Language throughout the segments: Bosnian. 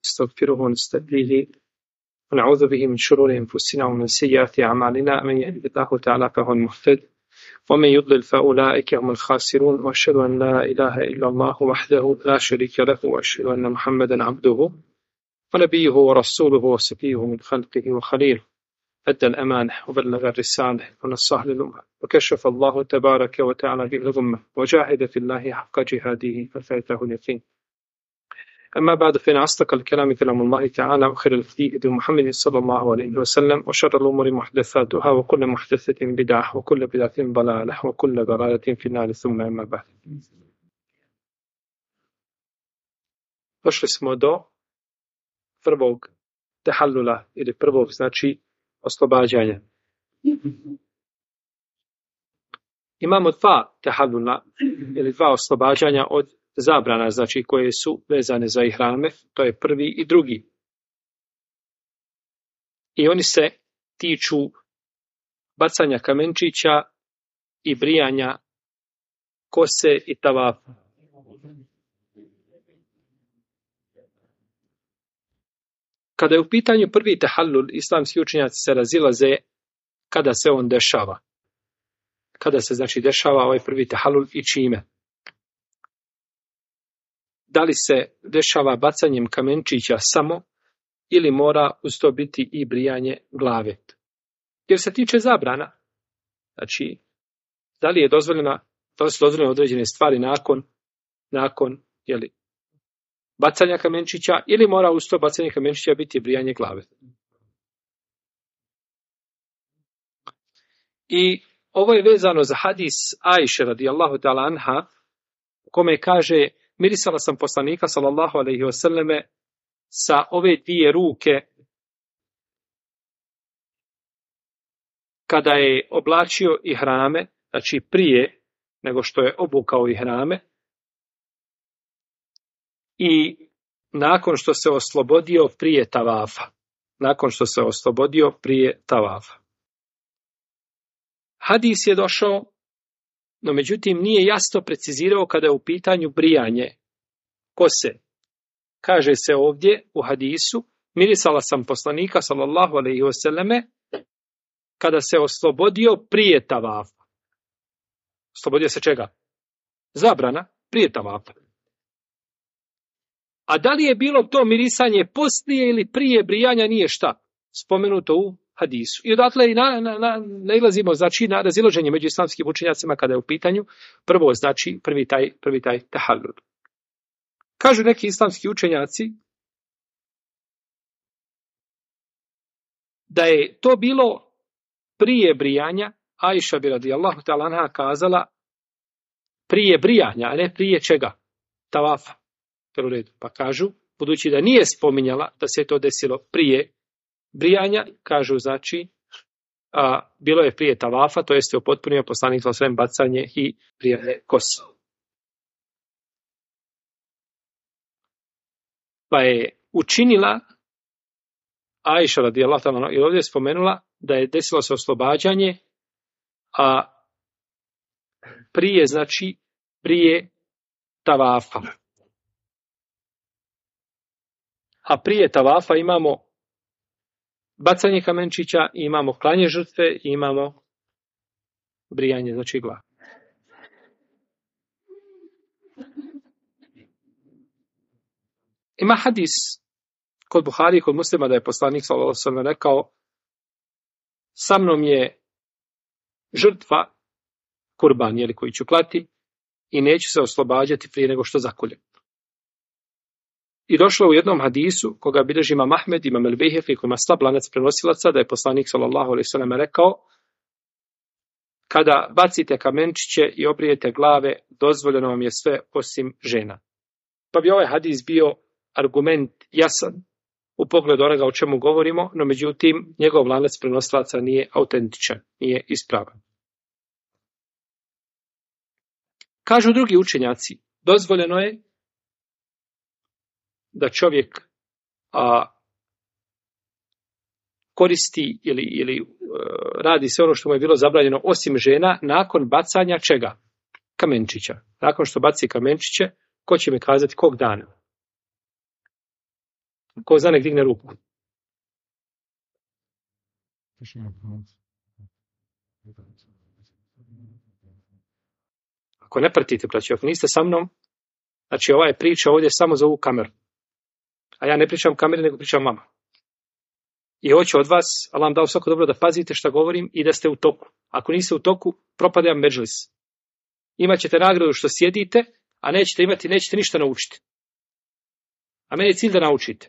نستغفره ونستهديه ونعوذ به من شرور أنفسنا ومن سيئات أعمالنا من يهده الله تعالى فهو المهتد ومن يضلل فأولئك هم الخاسرون وأشهد أن لا إله إلا الله وحده لا شريك له وأشهد أن محمدا عبده ونبيه ورسوله وصفيه من خلقه وخليله أدى الأمانة وبلغ الرسالة ونصح للأمة وكشف الله تبارك وتعالى به الغمة وجاهد في الله حق جهاده ففاته اليقين. أما بعد فإن أصدق الكلام كلام الله تعالى وخير الهدي هدي محمد صلى الله عليه وسلم وشر الأمور محدثاتها وكل محدثة بدعة وكل بدعة ضلالة وكل ضلالة في النار ثم أما بعد. Došli smo do prvog tehallula ili prvog znači oslobađanja. Imamo dva tehallula ili dva oslobađanja od zabrana, znači koje su vezane za ihrame, to je prvi i drugi. I oni se tiču bacanja kamenčića i brijanja kose i tavafa. Kada je u pitanju prvi tehallul, islamski učenjaci se razilaze kada se on dešava. Kada se znači dešava ovaj prvi tehallul i čime? Da li se dešava bacanjem kamenčića samo ili mora uz to biti i brijanje glave? Jer se tiče zabrana, znači da li je dozvoljeno određene stvari nakon bacanja kamenčića ili mora uz to bacanje kamenčića biti brijanje glave? I ovo je vezano za hadis Ajše radijallahu ta'ala anha, u kome kaže: mirisala sam poslanika sallallahu alejhi ve selleme sa ove dvije ruke kada je oblačio ihrame, znači prije nego što je obukao ihrame i nakon što se oslobodio prije tavafa. Hadis je došao, no međutim nije jasno precizirao kada je u pitanju brijanje kose. Kaže se ovdje u hadisu: mirisala sam poslanika sallallahu alejhi ve selleme kada se oslobodio prije tavafa. Oslobodio se čega? Zabrana prije tavafa. A da li je bilo to mirisanje poslije ili prije brijanja, nije šta spomenuto u hadisu. I odatle nailazimo znači na razilaženje među islamskim učenjacima kada je u pitanju prvi taj tehallul. Kažu neki islamski učenjaci da je to bilo prije brijanja. Ajša bi radijallahu ta'ala anha kazala prije brijanja, a ne prije čega? Tavafa. Pa kažu, budući da nije spominjala da se to desilo prije brijanja, kažu znači bilo je prije tavafa, to jeste upotpunio poslanik sallallahu alejhi ve sellem bacanje i brijanje kose. Pa je učinila Ajša radijallahu ta'ala i ovdje spomenula da je desilo se oslobađanje, a prije tavafa. A prije tavafa imamo bacanje kamenčića, imamo klanje žrtve i imamo brijanje, znači glave. Ima hadis kod Buhari i kod Muslima da je poslanik sallallahu alejhi ve sellem rekao: sa mnom je žrtva kurban, koji ću klati, i neću se oslobađati prije nego što zakoljem. I došlo u jednom hadisu koga bilježi Imam Ahmed, Imam el-Bejheqi, koji ima slab lanac prenosilaca, da je poslanik sallallahu alejhi ve sellem rekao: kada bacite kamenčiće i obrijete glave, dozvoljeno vam je sve osim žena. Pa bi ovaj hadis bio argument jasan u pogledu onoga o čemu govorimo, no međutim njegov lanac prenosilaca nije autentičan, nije ispravan. Kažu drugi učenjaci, dozvoljeno je da čovjek koristi ili radi sve ono što mu je bilo zabranjeno osim žena nakon bacanja čega? Kamenčića. Nakon što baci kamenčiće, ko će mi kazati kog dana? Ko zna nek digne ruku. Ako ne pratite, braći, ako niste sa mnom, znači ova je priča ovdje samo za ovu kameru. A ja ne pričam kameri, nego pričam vama. I hoću od vas, Allah vam dao svako dobro da pazite šta govorim i da ste u toku. Ako niste u toku, propada vam medžlis. Imaćete nagradu što sjedite, a nećete ništa naučiti. A meni je cilj da naučite.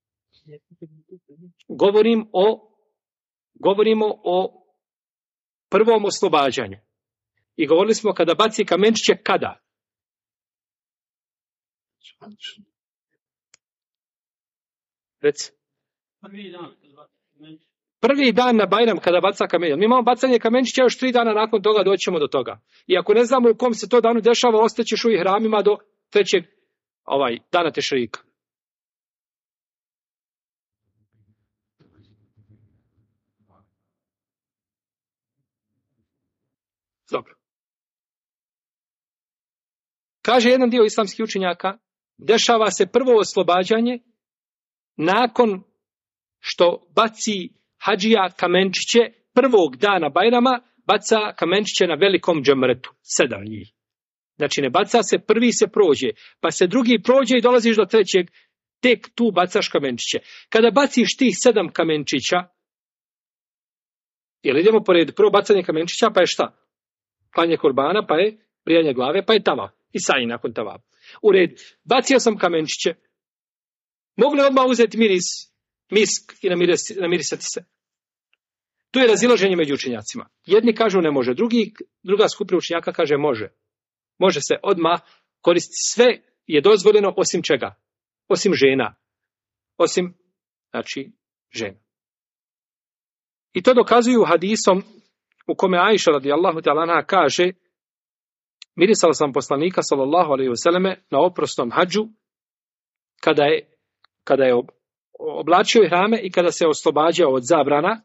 Govorimo o prvom oslobađanju. I govorili smo kada baci kamenčiće, kada? Reci. Prvi dan na Bajram kada baca kamenčiće. Mi imamo bacanje kamenčića, još 3 dana nakon toga doćemo do toga. I ako ne znamo u kom se to danu dešava, ostaćeš u ihramima do 3. dana tešrika. Dobro. Kaže jedan dio islamskih učenjaka, dešava se prvo oslobađanje nakon što baci hadžija kamenčiće prvog dana Bajrama, baca kamenčiće na velikom džemretu, 7 njih. Znači ne baca se, prvi se prođe, pa se drugi prođe i dolaziš do 3. Tek tu bacaš kamenčiće. Kada baciš tih 7 kamenčića, jel idemo po redu, prvo bacanje kamenčića, pa je šta? Klanje kurbana, pa je brijanje glave, pa je tava. I saji nakon tava. U redu, bacio sam kamenčiće. Mogu li odmah uzeti misk i namirisati se? Tu je razilaženje među učenjacima. Jedni kažu ne može, druga skupina učenjaka kaže može. Može se odmah koristiti. Sve je dozvoljeno osim čega? Osim žena. Osim, znači, žena. I to dokazuju hadisom u kome Ajša radijallahu ta'ala anha kaže: mirisala sam poslanika sallallahu alejhi ve selleme na oprosnom hadžu kada je oblačio ihrame i kada se oslobađao od zabrana,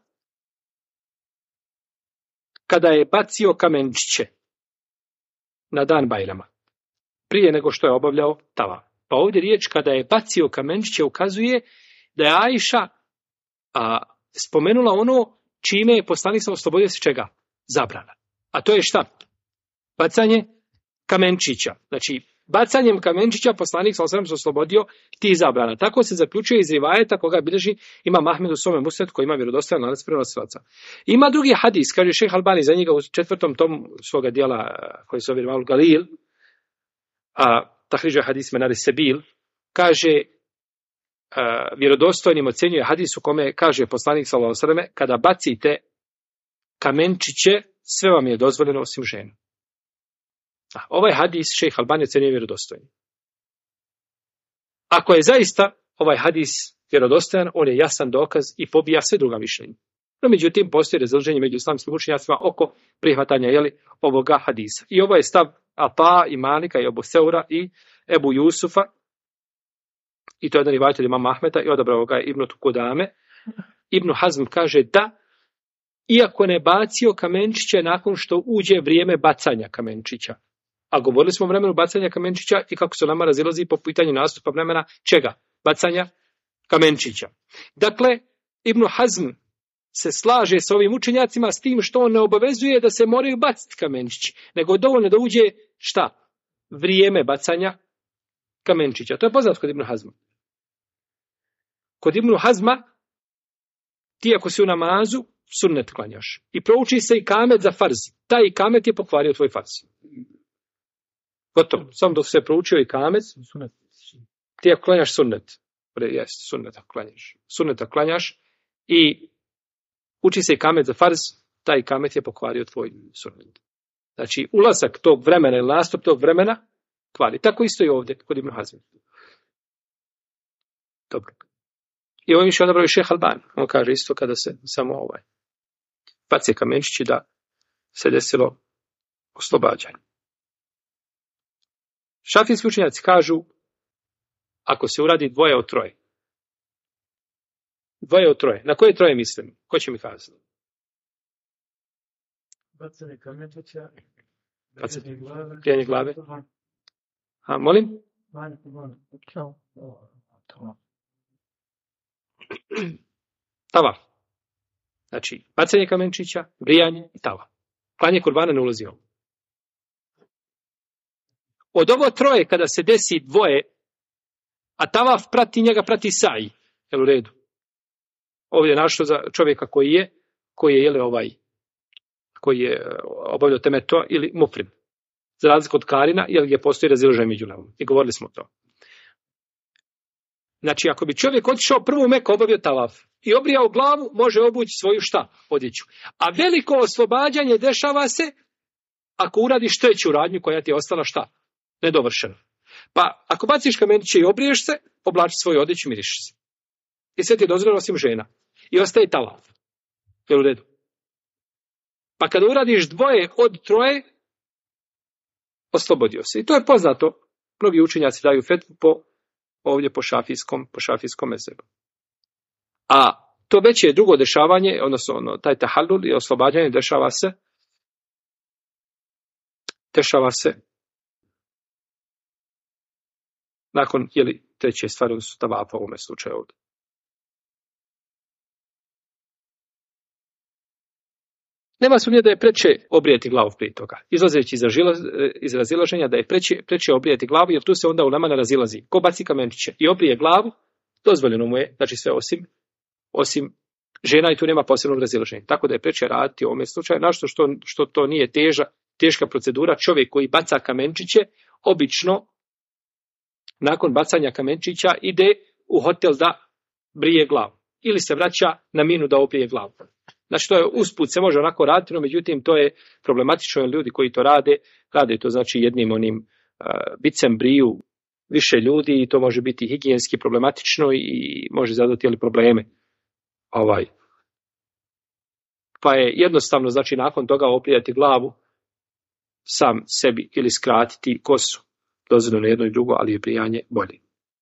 kada je bacio kamenčiće na dan Bajrama, prije nego što je obavljao tava. Pa ovdje riječ kada je bacio kamenčiće ukazuje da je Ajša spomenula ono čime je poslanik se oslobodio se čega? Zabrana. A to je šta? Bacanje kamenčića. Znači, bacanjem kamenčića poslanik se oslobodio tih zabrana. Tako se zaključuje iz rivajeta koga bilježi Imam Ahmed u svome musnedu koji ima vjerodostojan lanac prenosilaca. Ima drugi hadis, kaže šejh Albani za njega u 4. tomu svoga dijela koji se zove Irvaul Galil, Tahriđa hadis Menari Sebil, kaže vjerodostojnim ocjenjuje hadis u kome kaže poslanik sallallahu alejhi ve selleme: kada bacite kamenčiće, sve vam je dozvoljeno osim žena. Ovaj hadis šejh Albani ocjenjuje vjerodostojnim. Ako je zaista ovaj hadis vjerodostojan, on je jasan dokaz i pobija sve druga mišljenja. No, međutim, postoji razilaženje među islamskim učenjacima oko prihvatanja ovoga hadisa. I ovo je stav Ata i Malika i Ebu Seura i Ebu Jusufa. I to je jedan rivajat od imama Ahmeta i odabrao ga je Ibn Kudame. Ibn Hazm kaže da, iako ne bacio kamenčiće nakon što uđe vrijeme bacanja kamenčića. A govorili smo o vremenu bacanja kamenčića i kako se nama razilazi po pitanju nastupa vremena čega? Bacanja kamenčića. Dakle, Ibn Hazm se slaže s ovim učenjacima s tim što on ne obavezuje da se moraju baciti kamenčići, nego dovoljno da uđe šta? Vrijeme bacanja kamenčića. To je poznato kod Ibn Hazma. Kod Ibn Hazma ti ako si u namazu, sunnet klanjaš. I prouči se i kamet za farz. Taj kamet je pokvario tvoj farz. Gotovo. Samo dok se proučio i kamet, ti ako klanjaš sunnet. Jeste, sunneta klanjaš i uči se i kamet za farz, taj kamet je pokvario tvoj sunnet. Znači, ulazak tog vremena ili nastup tog vremena kvari. Tako isto i ovdje kod Ibn Hazma. Dobro. I ovo više odabrao i šejh Albani. On kaže isto kada se samo bace kamenčići da se desilo oslobađanje. Šafijski učenjaci kažu ako se uradi 2 od 3. 2 od 3. Na koje 3 mislim? Ko će mi kazati? Bacanje kamenčića, brijanje glave. A molim? Tavaf. Znači, bacanje kamenčića, brijanje i tavaf. Klanje kurbana ne ulazi ovo. Od ovo troje, kada se desi dvoje, a tavaf prati njega, prati saji. Jel u redu? Ovdje je našao za čovjeka koji je obavljao temeto ili mufrim. Za razliku od karina, jer je postoji razilaženje među nama. I govorili smo to. Znači, ako bi čovjek otišao prvu Meku, obavio tavaf i obrijao glavu, može obući svoju odjeću. A veliko oslobađanje dešava se ako uradiš treću radnju koja ti je ostala nedovršena. Pa ako baciš kameniće i obriješ se, oblači svoju odjeću, miriši se. I sve ti je dozvoljeno osim žena. I ostaje tavaf. Jel u redu? Pa kada uradiš dvoje od troje, oslobodio se. I to je poznato. Mnogi učenjaci daju fetvu ovdje po šafijskom mezebu. A to već je drugo dešavanje, odnosno taj tahallul i oslobađanje dešava se nakon treće stvari, odnosno tavafa u ovome slučaju ovdje. Nema sumnje da je preče obrijeti glavu prije toga. Izlazeći iz razilaženja da je preče obrijeti glavu, jer tu se onda ulema razilazi. Ko baci kamenčiće i obrije glavu, dozvoljeno mu je, znači sve osim žena, i tu nema posebnog razilaženja. Tako da je preče raditi u ovome slučaju. Našto što to nije teška procedura, čovjek koji baca kamenčiće, obično nakon bacanja kamenčića ide u hotel da brije glavu. Ili se vraća na minu da obrije glavu. Znači, to je usput se može onako raditi, no međutim, to je problematično, jer ljudi koji to rade to znači jednim onim bicem briju više ljudi i to može biti higijenski problematično i može zadati probleme. Pa je jednostavno, znači, nakon toga oprijati glavu sam sebi ili skratiti kosu. Dozvoljeno jedno i drugo, ali je brijanje bolje.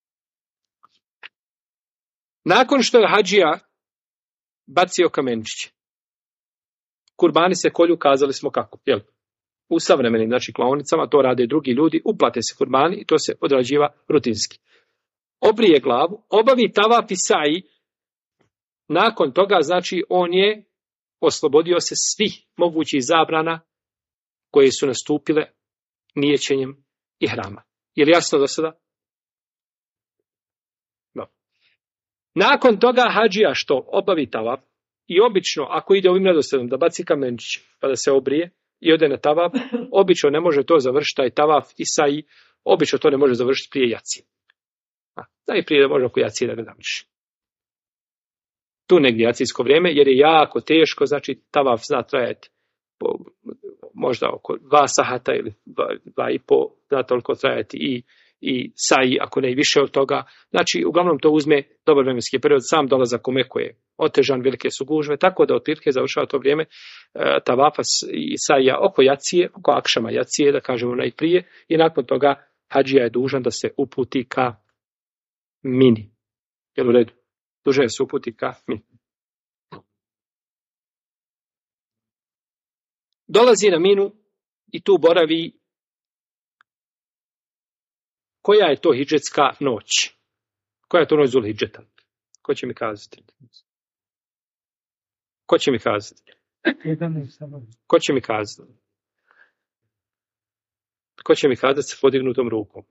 Nakon što je hadžija bacio kamenčiće, kurbani se kolju, kazali smo kako. U savremenim, znači, klaonicama to rade drugi ljudi, uplate se kurbani i to se odrađiva rutinski. Obrije glavu, obavi tavaf i saji, nakon toga, znači, on je oslobodio se svih mogućih zabrana koje su nastupile nijećenjem ihrama. Je li jasno do sada? No. Nakon toga hadžija što obavi tavaf i obično, ako ide ovim redoslijedom da baci kamenčić pa da se obrije i ode na tavaf, obično ne može to završiti, taj tavaf i saji, obično to ne može završiti prije jacije. Najprije da može oko jacije da ga završi. Tu negdje jacijsko vrijeme, jer je jako teško, znači tavaf zna trajati možda oko 2 sahata ili 2,5, da toliko trajati i saji, ako ne i više od toga. Znači, uglavnom to uzme dobar vremenski period, sam dolazak u Meku je otežan, velike su gužve, tako da otprilike završava to vrijeme tavafa i sajija oko jacije, oko akšama jacije, da kažemo najprije, i nakon toga hadžija je dužan da se uputi ka Mini. Jel u redu? Dužan je se uputi ka Mini. Dolazi na Minu i tu boravi. Koja je to hidžetska noć? Koja je to noć Zulhidžeta? Ko će mi kazati? Ko će mi kazati? Ko će mi kazati sa podignutom rukom?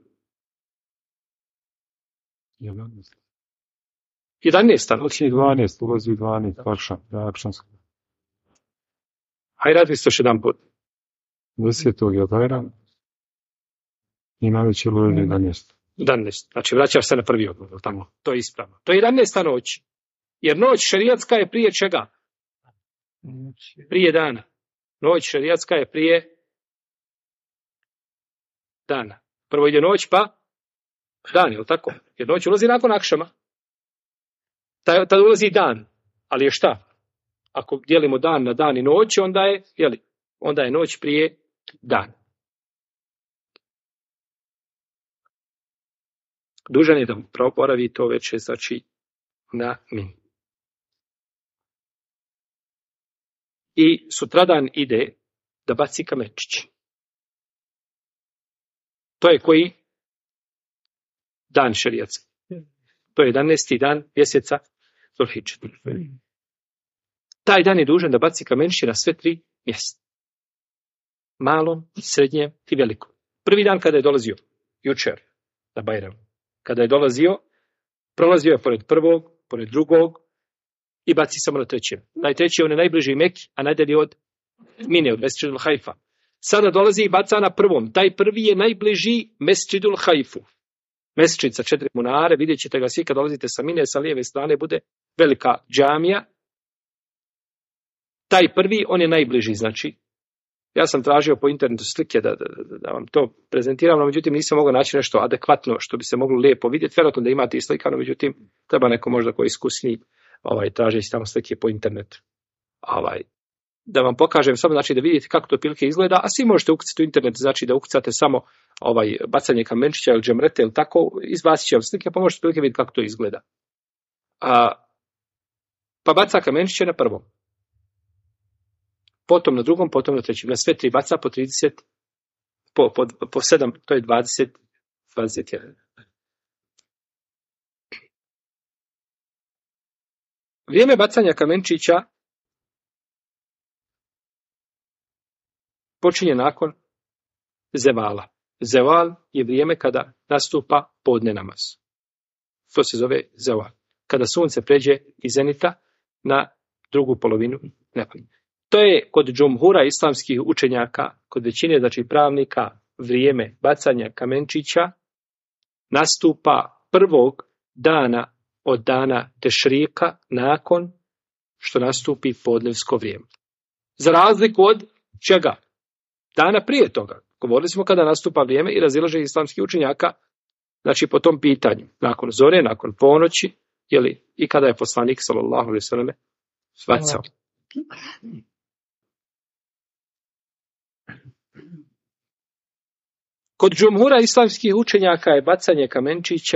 11. 11. Noćni 12, ulazi u 12, akšansko. Hajde, radi 107 put. 10. je Bajram i najveće lojene 11. 11. Znači, vraćaš se na prvi odgovor tamo. To je ispravno. To je 11. noć. Jer noć šerijatska je prije čega? Prije dana. Noć šerijatska je prije dana. Prvo ide noć, pa dan, je li tako? Jer noć ulazi nakon akšama. Tad ulazi dan. Ali je šta? Ako dijelimo dan na dan i noć, onda je noć prije dan. Dužan je da boravi to večer, znači, na Mini. I sutradan ide da baci kamenčić. To je koji? Dan šerijatski. To je 11. dan mjeseca Zulhidže. Taj dan je dužan da baci kamenčiće na sve 3 mjesta. Malo, srednje i veliko. Prvi dan kada je dolazio, jučer, na Bajram, kada je dolazio, prolazio je pored prvog, pored drugog i baci samo na trećem. Najtreći on je najbliži Meki, a najdalje od Mine, od Mesdžidul Hajfa. Sada dolazi i baca na prvom. Taj prvi je najbliži Mesdžidul Hajfu. Mesdžid sa 4 munare, vidjet ćete ga svi kad dolazite sa Mine, sa lijeve strane bude velika džamija. Taj prvi, on je najbliži, znači. Ja sam tražio po internetu slike da vam to prezentiram, no međutim nisam mogao naći nešto adekvatno što bi se moglo lijepo vidjeti. Vjerojatno da imate i slika, no međutim treba neko možda koji je iskusniji tražeći tamo slike po internetu. Da vam pokažem samo, znači da vidite kako to pilke izgleda, a svi možete ukucati u internet, znači da ukucate samo bacanje kamenčića ili džemrete ili tako, izbacit će vam slike, pa možete pilke vidjeti kako to izgleda. Pa baca kamenčiće na prvom. Potom na drugom, potom na trećem. Na sve 3 baca po 30, po 7, to je 21. Vrijeme bacanja kamenčića počinje nakon zevala. Zeval je vrijeme kada nastupa podne namaz. To se zove zeval. Kada sunce pređe iz zenita na drugu polovinu neba. To je kod džumhura islamskih učenjaka, kod većine, znači pravnika, vrijeme bacanja kamenčića nastupa prvog dana od dana tešrika nakon što nastupi podnevsko vrijeme. Za razliku od čega? Dana prije toga. Govorili smo kada nastupa vrijeme i razilaže islamskih učenjaka, znači po tom pitanju. Nakon zore, nakon ponoći, i kada je poslanik sallallahu alejhi ve selleme bacao. Kod džumhura islamskih učenjaka je bacanje kamenčića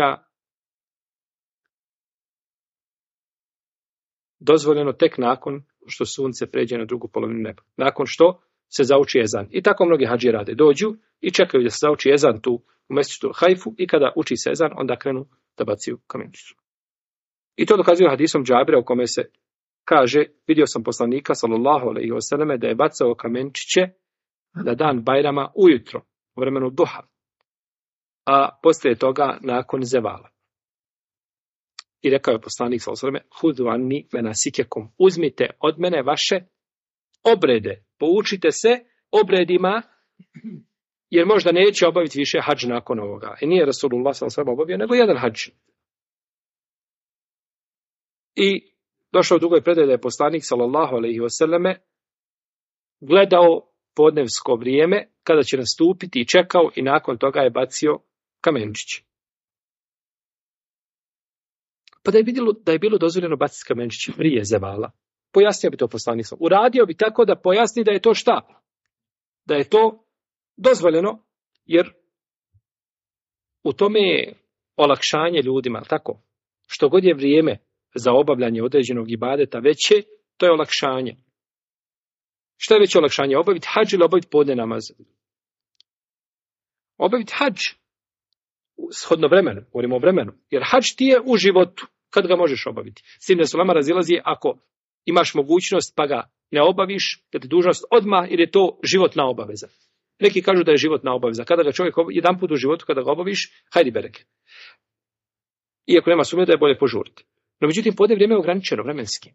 dozvoljeno tek nakon što sunce pređe na drugu polovinu neba. Nakon što se zauči ezan. I tako mnogi hadži rade. Dođu i čekaju da se zauči ezan tu u Mesdžidul Hajfu i kada uči se ezan, onda krenu da bacaju kamenčiću. I to dokazuje hadisom Džabira u kome se kaže, vidio sam poslanika sallallahu alejhi ve selleme da je bacao kamenčiće na dan Bajrama ujutro, u vremenu duha, a poslije toga nakon zevala. I rekao je poslanik sallallahu alejhi ve selleme, hudu anni menasikekum, uzmite od mene vaše obrede, poučite se obredima, jer možda neće obaviti više hadž nakon ovoga. I nije Rasulullah sallallahu alejhi ve sellem obavio, nego jedan hadž. I došao u drugoj predaji da je poslanik sallallahu alejhi ve selleme gledao podnevsko vrijeme kada će nastupiti i čekao i nakon toga je bacio kamenčić. Pa da je bilo dozvoljeno baciti kamenčić prije zevala, pojasnio bi to poslanik. Uradio bi tako da pojasni da je to šta? Da je to dozvoljeno, jer u tome je olakšanje ljudima, tako? Što god je vrijeme za obavljanje određenog ibadeta veće, to je olakšanje. Što je veće olakšanje? Obaviti hadž ili obaviti podne namaz? Obaviti hadž shodno vremenu, govorimo o vremenu, jer hadž ti je u životu, kad ga možeš obaviti. S tim da se ulema razilazi ako imaš mogućnost pa ga ne obaviš, da ti dužnost odmah, jer je to životna obaveza. Neki kažu da je životna obaveza. Kada ga čovjek jedan put u životu, kada ga obaviš, hajdi bereke. Iako nema sumnje da je bolje požuriti. No međutim, podne vrijeme je ograničeno vremenski.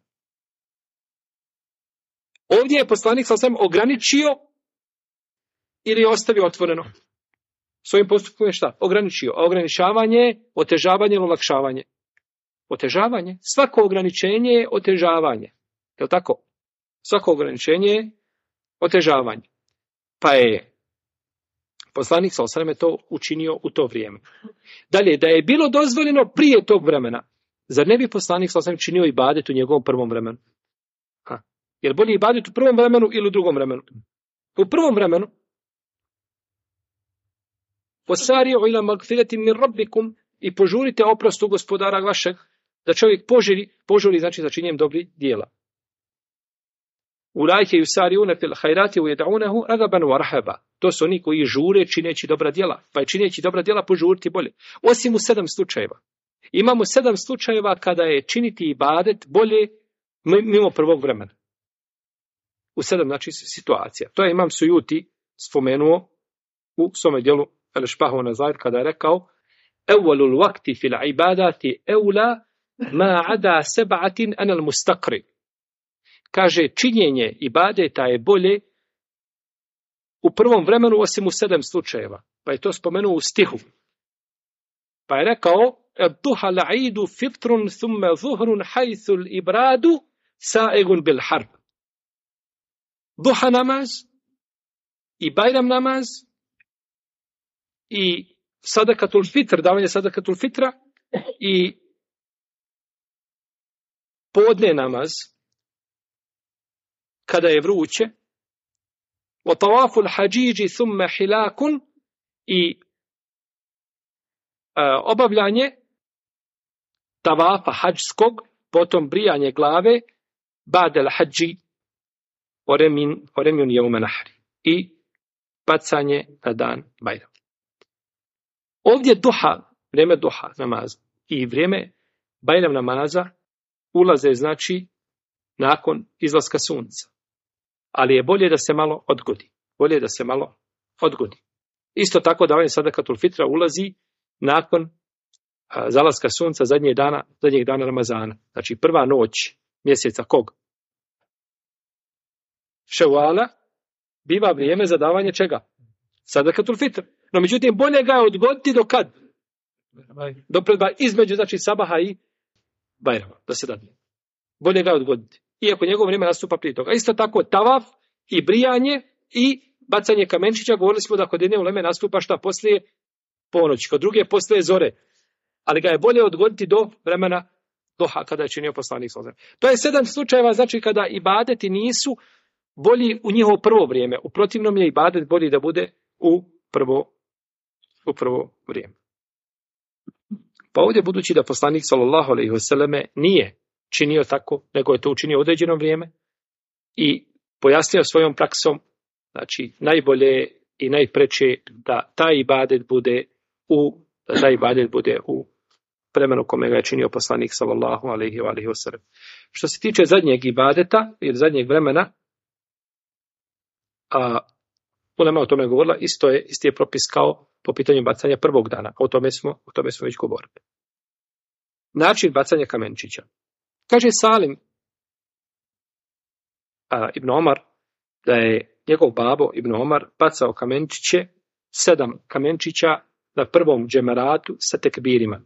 Ovdje je poslanik sam ograničio ili je ostavio otvoreno. Svojim postupkom je šta? Ograničio. A ograničavanje je otežavanje ili olakšavanje. Otežavanje. Svako ograničenje je otežavanje. Je li tako? Svako ograničenje je otežavanje. Pa je poslanik sam je to učinio u to vrijeme. Dalje, da je bilo dozvoljeno prije tog vremena, zar ne bi poslanik sam činio ibadet u njegovom prvom vremenu? Jer bolje ibadet u prvom vremenu ili u drugom vremenu? U prvom vremenu. Posari'u ila magfiratin min rabbikum, i požurite oprostu gospodara vašeg, da čovjek požuri znači za činjenjem dobrih djela. Ulaike yusari'una fil khairati wa yad'unahu ragaban wa rahaba. To su oni koji žure čineći dobra djela, pa je čineći dobra djela požuriti bolje. Osim u 7 slučajeva. Imamo 7 slučajeva kada je činiti ibadet bolje mimo prvog vremena. U 7 znači situacija. To je Imam Sujuti spomenuo u svome dijelu Al-Špahu Nazair kada je rekao Evvalul vakti fil ibadati evla ma ada seba'atin anal mustakri. Kaže, činjenje ibadeta je bolje u prvom vremenu osim u 7 slučajeva. Pa je to spomenuo u stihu. Pa je rekao duha la'idu fitrun thumme zuhrun hajthul ibradu sa'igun bil harb. Duha namaz i bajram namaz i sadakatul fitr, davanje sadakatul fitra i podne namaz kada je vruće wa tawaful hađiđi thumme hilakun i obavljanje tavafa hađskog, potom brijanje glave ba'del hađi oremjun jevme nahri i bacanje na dan Bajrama. Ovdje duha, vrijeme duha namaza i vrijeme Bajram namaza ulaze znači nakon izlaska sunca. Ali je bolje da se malo odgodi. Bolje da se malo odgodi. Isto tako davanje sadakatul fitra ulazi nakon zalaska sunca zadnjeg dana Ramazana. Znači prva noć mjeseca kog? Ševala biva vrijeme za davanje čega? Sadakatul fitr. No međutim bolje ga je odgoditi do kad? Do između znači sabaha i Bajrama, da se dadne. Bolje ga je odgoditi. Iako njegovo vrijeme nastupa prije toga. Isto tako tavaf i brijanje i bacanje kamenčića, govorili smo da kod jedne uleme nastupa šta poslije ponoći, kod druge poslije zore. Ali ga je bolje odgoditi do vremena doha kada je činio poslanik sallallahu alejhi ve sellem. To je 7 slučajeva, znači kada ibadeti nisu bolji u njihovo prvo vrijeme. U protivnom je ibadet bolji da bude u prvo vrijeme. Pa ovdje budući da poslanik sallallahu alejhi ve selleme nije činio tako, nego je to učinio u određeno vrijeme i pojasnio svojom praksom, znači najbolje i najpreče da taj ibadet bude u vremenu kome ga je činio poslanik sallallahu alejhi ve sellem. Što se tiče zadnjeg ibadeta ili zadnjeg vremena, ulema o tome govorila, isti je propis kao po pitanju bacanja prvog dana. O tome smo već govorili. Način bacanja kamenčića. Kaže Salim Ibn Omar da je njegov babo Ibn Omar bacao kamenčiće, 7 kamenčića na prvom džemeratu sa tekbirima.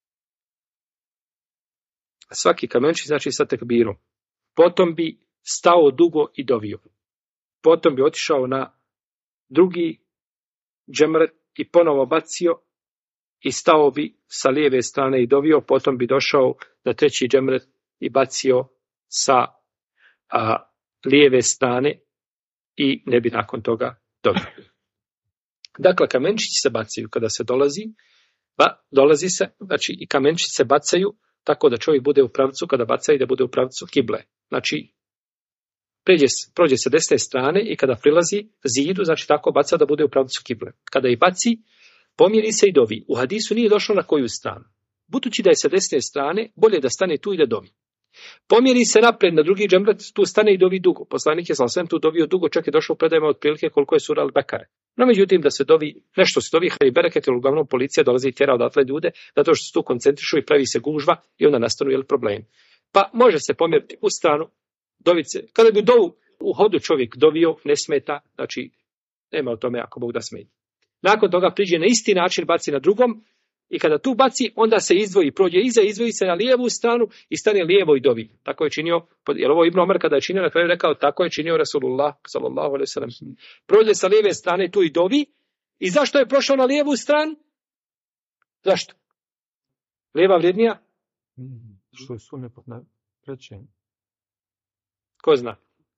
Svaki kamenčić znači sa tekbirom. Potom bi stao dugo i dovio. Potom bi otišao na drugi džemret i ponovo bacio i stao bi sa lijeve strane i dovio. Potom bi došao na treći džemret i bacio sa lijeve strane i ne bi nakon toga dovio. Dakle, kamenčići se bacaju kada se dolazi se, znači i kamenčići se bacaju tako da čovjek bude u pravcu, kada baca i da bude u pravcu kible. Znači, prođe se desne strane i kada prilazi zidu, znači tako baca da bude u pravcu kible. Kada i baci, pomjeri se i dovi. U hadisu nije došlo na koju stranu. Budući da je sa desne strane, bolje da stane tu i da dovi. Pomjeri se napred na drugi džemret, tu stane i dovi dugo. Poslanik je sallallahu tu dovio dugo, čak je došao u predajama otprilike koliko je sura Al-Bekare. No međutim da se dovi, nešto se dovi hajr i bereket, jer uglavnom policija dolazi i tjera odatle ljude, zato što se tu koncentrišu i pravi se gužva i onda nastanu problem. Pa može se pomjeriti u stranu, dovice. Kada bi dovu u hodu čovjek dovio, ne smeta, znači nema o tome ako Bog da smeta. Nakon toga priđe na isti način, baci na drugom i kada tu baci, onda se izdvoji, prođe iza, izdvoji se na lijevu stranu i stane lijevo i dovi. Tako je činio, jer ovo Ibn Omar kada je činio, na kraju rekao, tako je činio Rasulullah sallallahu alejhi ve sellem. Prođe sa lijeve strane tu i dovi. I zašto je prošao na lijevu stranu? Zašto? Lijeva vrijednija? Što je sunnet na trećem. Ko zna?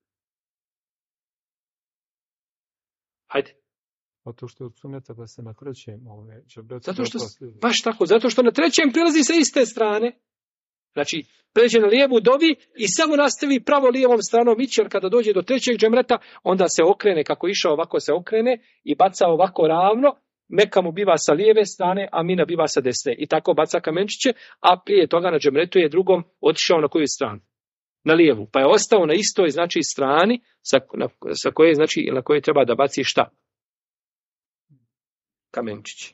Hajde. Zato što je sunneta da se na trećem baš tako, zato što na trećem prilazi sa iste strane. Znači, pređe na lijevu dovi i samo nastavi pravo lijevom stranom ići, jer kada dođe do trećeg džemreta, onda se okrene, kako išao ovako se okrene i baca ovako ravno Meka mu biva sa lijeve strane, a Mina biva sa desne. I tako baca kamenčiće, a prije toga na džemretu je drugom otišao na koju stranu? Na lijevu. Pa je ostao na istoj, znači, strani sa koje, znači, na koje treba da baci šta? Kamenčić.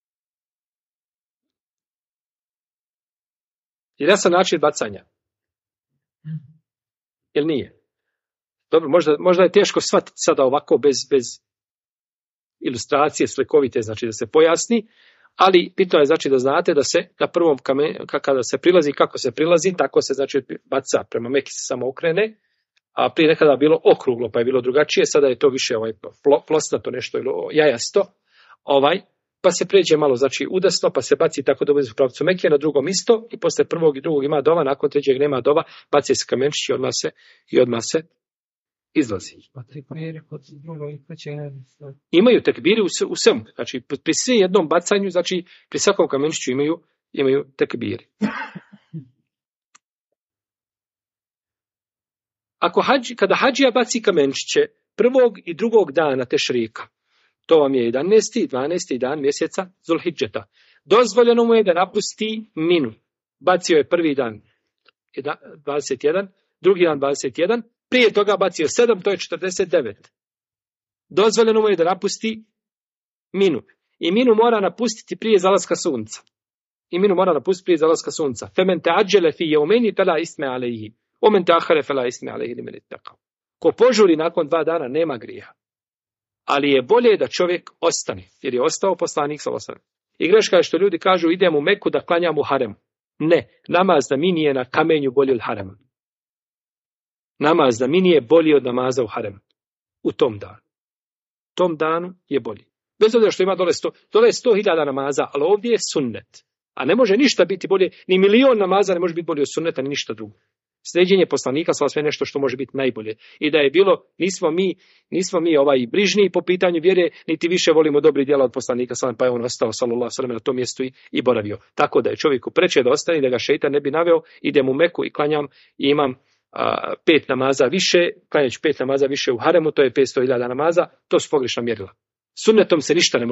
Je jasan način bacanja? Jel nije? Dobro, možda je teško shvatiti sada ovako bez ilustracije slikovite, znači da se pojasni, ali bitno je znači da znate da se na prvom kamenu, kada se prilazi, kako se prilazi, tako se znači baca, prema Meki se samo okrene, a prije nekada bilo okruglo, pa je bilo drugačije, sada je to više plosnato nešto ili jajasto, pa se pređe malo, znači udesno, pa se baci tako da bude u pravcu Mekije, na drugom isto, i posle prvog i drugog ima dova, nakon trećeg nema dova, baci se kamenčić i odmah se izlazi. Imaju tekbiri u svemu, znači pri sve jednom bacanju, znači pri svakom kamenčiću imaju tekbiri. Kada hadžija baci kamenčiće prvog i drugog dana tešrika, to vam je 11. i 12. dan mjeseca Zulhidžeta, dozvoljeno mu je da napusti Minu. Bacio je prvi dan 21, drugi dan 21, prije toga bacio 7, to je 49. Dozvoljeno mu je da napusti Minu. I Minu mora napustiti prije zalaska sunca. Femen ta'ađele fi jeumeni fela isme alejhi. Omen ta'ahare fela isme alejhi li meni takav. Ko požuri nakon 2 dana nema grijeha. Ali je bolje da čovjek ostane, jer je ostao poslanik sallallahu alejhi ve sellem. I greška je što ljudi kažu idemo u Meku da klanjamo u haremu. Ne, namaz na Mini je na kamenju bolji od harema. Namaz na Mini je bolji od namaza u haremu. U tom danu. Tom danu je bolji. Bez obzira što ima dole 100.000 namaza, ali ovdje je sunnet. A ne može ništa biti bolje, ni milion namaza ne može biti bolje od sunneta, ni ništa drugo. Sljeđenje poslanika sva sve nešto što može biti najbolje. I da je bilo, nismo mi brižni po pitanju vjere, niti više volimo dobri djela od poslanika sva, pa je on ostao sallallahu alejhi ve sellem na tom mjestu i boravio. Tako da je čovjeku preče da ostane, da ga šejtan ne bi naveo, idem u Meku i klanjam i imam 5 namaza više, klanjajući 5 namaza više u haremu, to je 500.000 namaza, to su pogrešna mjerila. Sunnetom se ništa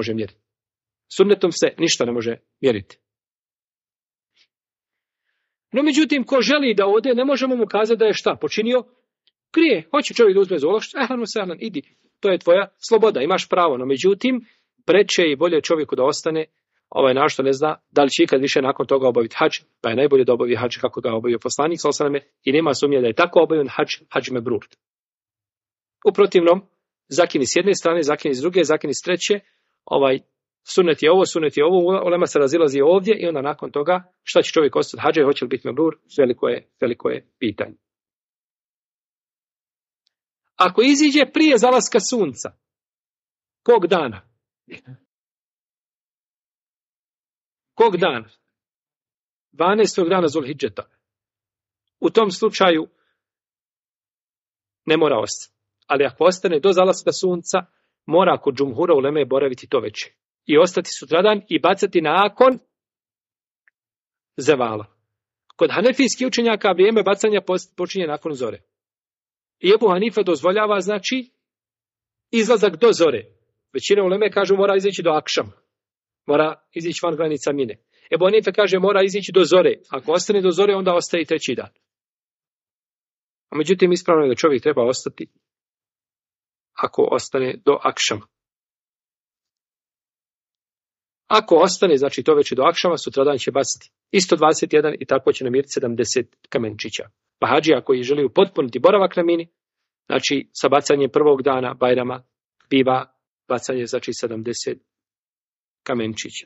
ne može mjeriti. No međutim, ko želi da ode, ne možemo mu kazati da je šta počinio? Grije. Hoće čovjek da uzme zološć, idi. To je tvoja sloboda, imaš pravo. No međutim, preče i bolje čovjeku da ostane, našto ne zna da li će ikad više nakon toga obaviti hadž, pa je najbolje da obavi hadž kako ga obavio poslanik sallallahu alejhi ve sellem, i nema sumnje da je tako obavljen hadž mebrur. U protivnom, zakini s jedne strane, zakini s druge, zakini s treće, sunnet je ovo, ulema se razilazi ovdje i onda nakon toga šta će čovjek ostati hadže, hoće li biti mebrur, veliko je pitanje. Ako iziđe prije zalaska sunca, kog dana? 12. dana Zulhidžeta. U tom slučaju ne mora ostati. Ali ako ostane do zalaska sunca, mora kod džumhura uleme boraviti to veće. I ostati sutradan i bacati nakon zevala. Kod hanefijskih učenjaka vrijeme bacanja počinje nakon zore. I Ebu Hanife dozvoljava, znači, izlazak do zore. Većina uleme kažu mora izići do akšama. Mora izići van granica Mine. Ebu Hanife kaže mora izići do zore. Ako ostane do zore, onda ostaje i 3. dan. A međutim, ispravno je da čovjek treba ostati ako ostane do akšama. Ako ostane, znači to već do akšama, sutradan će baciti isto 21 i tako će namiriti 70 kamenčića. Pa hadžija koji želi upotpuniti boravak na Mini, znači sa bacanjem prvog dana Bajrama biva bacanje, znači 70 kamenčića.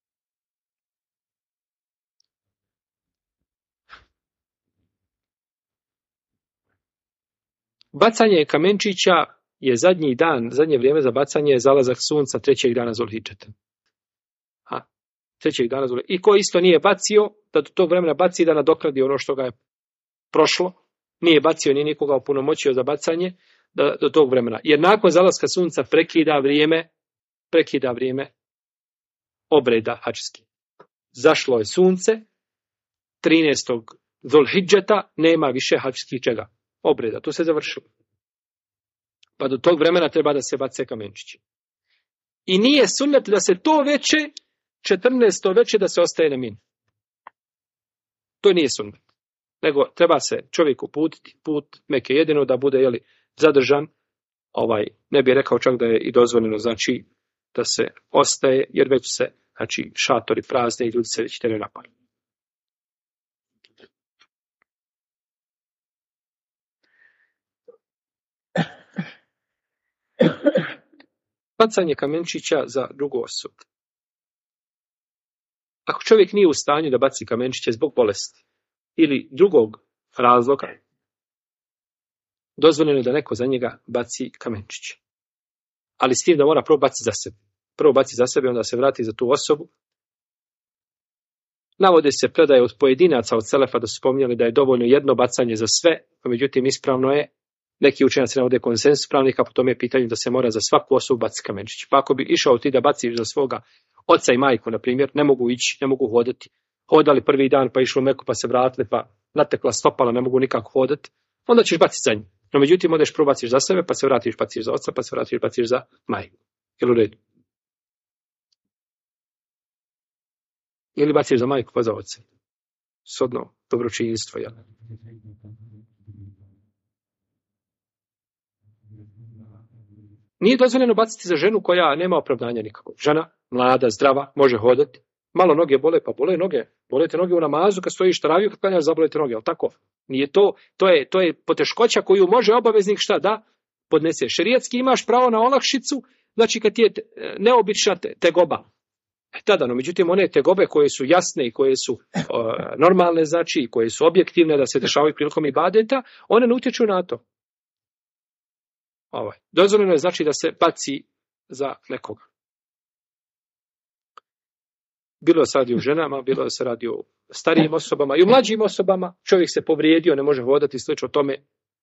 Bacanje kamenčića je zadnje vrijeme za bacanje je zalazak sunca 3. dana Zulhidžeta. 3. dana Zulhidžeta. I ko isto nije bacio, da do tog vremena baci da nadoknadi ono što ga je prošlo, nije bacio ni nikoga opunomoćio za bacanje do tog vremena. Jer nakon zalaska sunca prekida vrijeme obreda hadžski. Zašlo je sunce, 13. Zulhidžeta, nema više hadžskih čega. Obreda, tu se završilo. Pa do tog vremena treba da se bace kamenčići. I nije sunnet da se to veće, 14. veće da se ostaje na mini. To nije sunnet. Nego treba se čovjeku uputiti put Mekke, jedino da bude zadržan. Ne bi rekao čak da je i dozvoljeno, znači da se ostaje, jer već se, znači, šatori prazne i ljudi se već teraju napad. Bacanje kamenčića za drugu osobu. Ako čovjek nije u stanju da baci kamenčiće zbog bolesti ili drugog razloga, dozvoljeno je da neko za njega baci kamenčiće. Ali s tim da mora prvo baciti za sebe. Prvo baci za sebe, onda se vrati za tu osobu. Navode se predaje od pojedinaca, od selefa, da su spominjali da je dovoljno jedno bacanje za sve, međutim ispravno je, neki učenjaci navode konsenzus pravnika, po tome je pitanje da se mora za svaku osobu baciti kamenčić. Pa ako bi išao ti da baciš za svoga oca i majku, na primjer, ne mogu ići, ne mogu hodati. Hodali prvi dan, pa išlo u Meku, pa se vratili, pa natekla stopala, ne mogu nikako hodati, onda ćeš baciti za njih. No međutim, odeš probaciš za sebe, pa se vratiš, baciš za oca, pa se vratiš, baciš za majku. Jel u redu? Ili baciš za majku, pa za oca. Sodno dobročinjstvo, jel? Nije dozvoljeno baciti za ženu koja nema opravdanja nikako. Žena, mlada, zdrava, može hodati. Malo noge bole, pa bole noge. Bole te noge u namazu, kad stojiš taraviju, kad klanjaš, zabole te noge, ali tako? Nije to je poteškoća koju može obaveznik šta da podnese. Šerijatski imaš pravo na olakšicu, znači kad ti je neobična tegoba. Tada, no međutim, one tegobe koje su jasne i koje su normalne, znači, i koje su objektivne da se dešavaju prilikom ibadeta, one ne utječu na to. Dozvoljeno je znači da se baci za nekoga. Bilo se radi o ženama, bilo se radi o starijim osobama i o mlađim osobama. Čovjek se povrijedio, ne može hodati slično tome.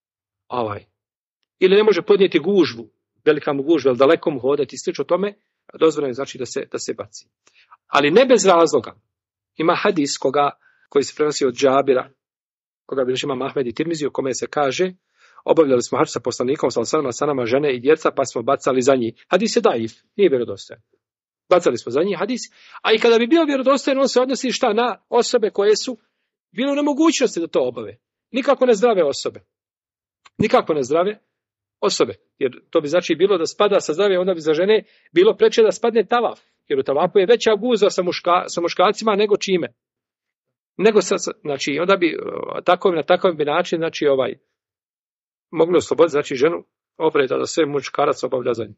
Ili ne može podnijeti gužvu, velika mu gužva, ali daleko mu hodati slično tome. Dozvoljeno je znači da se baci. Ali ne bez razloga. Ima hadis koji se prenosi od Džabira, koga bilježi imam Ahmed i Tirmizi, u kome se kaže: obavljali smo hadž sa poslanikom, sa nama žene i djeca, pa smo bacali za njih. Hadis je daif, nije vjerodostojan. Bacali smo za njih hadis, a i kada bi bio vjerodostojan, on se odnosi šta na osobe koje su bile u nemogućnosti da to obave. Nikako ne zdrave osobe. Nikako ne zdrave osobe. Jer to bi znači bilo da spada sa zdrave, onda bi za žene bilo preče da spadne tavaf. Jer u tavafu je veća guza sa muškarcima nego čime. Nego znači, onda bi na takav bi način, znači mogli osloboditi, znači ženu opreda da sve muškarac obavlja za nju.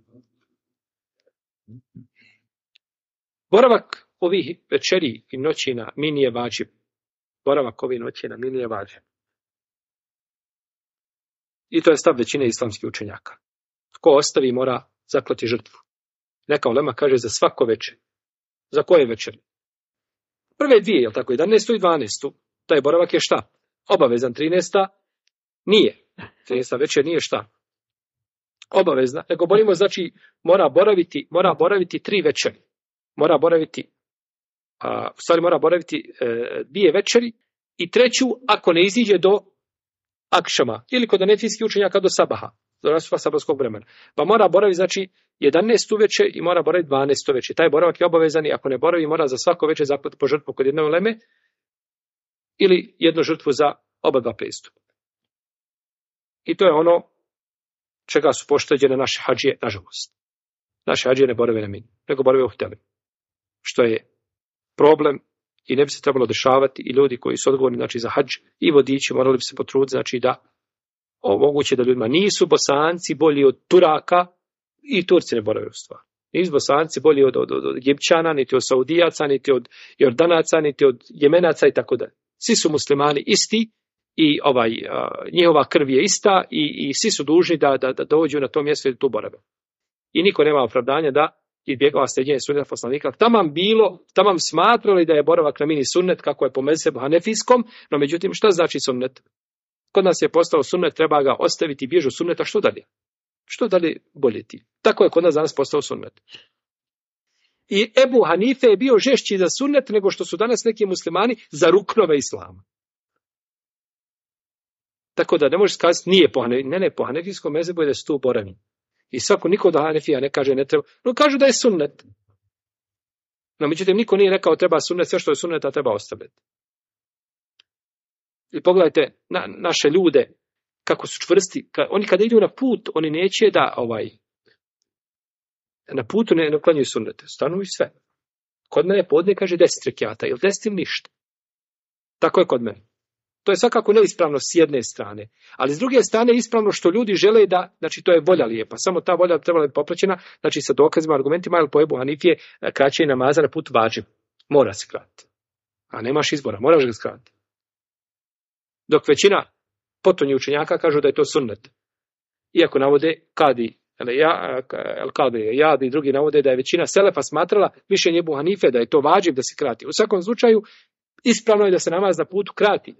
Boravak ovih večeri i noći na mini je vađib. Boravak ovih noći na mini je vađib. I to je stav većine islamskih učenjaka. Tko ostavi mora zaklati žrtvu. Neka ulema kaže za svako večer. Za koje večeri? Prve dvije, jel tako, 11. i 12. Taj boravak je šta? Obavezan. 13. nije. 13. večer nije šta? Obavezna. Nego borimo, znači, mora boraviti 3 večeri. Mora boraviti dvije večeri i treću ako ne iziđe do akšama ili kod anefijskih učenjaka do sabaha, do nastupa sabarskog vremena. Pa mora boraviti, znači, 11. večer i mora boraviti 12. večer. Taj boravak je obavezan i ako ne boravi, mora za svako večer zaklati po žrtvu kod jedne uleme ili jednu žrtvu za oba dva pristupa. I to je ono čega su pošteđene naše hadžije, nažalost. Naše hadžije ne borave na mini, nego borave u hotelu. Što je problem i ne bi se trebalo dešavati i ljudi koji su odgovorni, znači, za hadž i vodiči morali bi se potruditi, znači, da omoguće da ljudima nisu Bosanci bolji od Turaka i Turci ne borave u stvari. Nisu Bosanci bolji od Egipćana, niti od Saudijaca, niti od Jordanaca, niti od Jemenaca i tako dalje. Svi su muslimani isti i njihova krv je ista i svi su dužni da dođu na to mjesto i da tu borave. I niko nema opravdanja da izbjegava sljeđenje sunneta poslanika. Tamam smatrali da je boravak na mini sunnet, kako je po mezhebu hanefijskom, no međutim, šta znači sunnet? Kod nas je postao sunnet, treba ga ostaviti, bježu sunneta, što dalje? Što dalje boljeti? Tako je kod nas danas postao sunnet. I Ebu Hanife je bio žešći za sunnet nego što su danas neki muslimani za ruknove islama. Tako da ne možeš kazati nije po hanefijskom mezhebu i da se tu boravi. I svako, niko da Hanefija ne kaže ne treba. No kažu da je sunnet. No međutim, niko nije rekao treba sunnet, sve što je sunneta treba ostaviti. I pogledajte naše ljude, kako su čvrsti. Oni kada idu na put, oni neće da na putu ne klanjaju sunnete. Stanu i sve. Kod mene podne kaže 10 rekjata, ili 10 ili ništa. Tako je kod mene. To je svakako neispravno s jedne strane. Ali s druge strane je ispravno što ljudi žele da, znači to je volja lijepa. Samo ta volja trebala biti popraćena, znači sa dokazima, argumentima, ili po Ebu Hanifije kraćenje namaza na put vađib. Mora se kratiti. A nemaš izbora, moraš ga skratiti. Dok većina potonji učenjaka kažu da je to sunnet. Iako navode Kadi, i drugi navode da je većina selefa smatrala mišljenje Ebu Hanife da je to vađib da se krati. U svakom slučaju, ispravno je da se namaz na putu krati.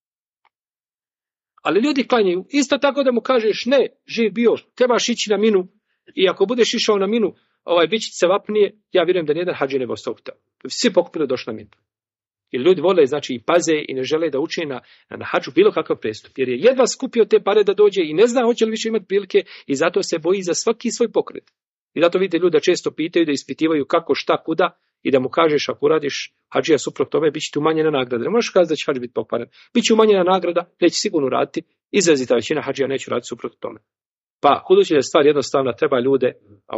Ali ljudi klanjaju. Isto tako da mu kažeš ne, živ bio, trebaš ići na minu i ako budeš išao na minu, bit će se vapnije, ja vjerujem da nijedan hađi ne bi ostao. Svi pokupili došli na minu. I ljudi vole, znači i paze i ne žele da uče na hađu bilo kakav prestup. Jer je jedva skupio te pare da dođe i ne zna hoće li više imati prilike i zato se boji za svaki svoj pokret. I zato vidite ljudi da često pitaju, da ispitivaju kako, šta, kuda i da mu kažeš ako radiš hađija suprot tome, bit će ti umanjena nagrada. Ne možeš kazati da će hađ biti pokvaren. Biće umanjena nagrada, neće sigurno raditi. Izrazita većina hađija neće raditi suprot tome. Pa, budući da je stvar jednostavna, treba ljude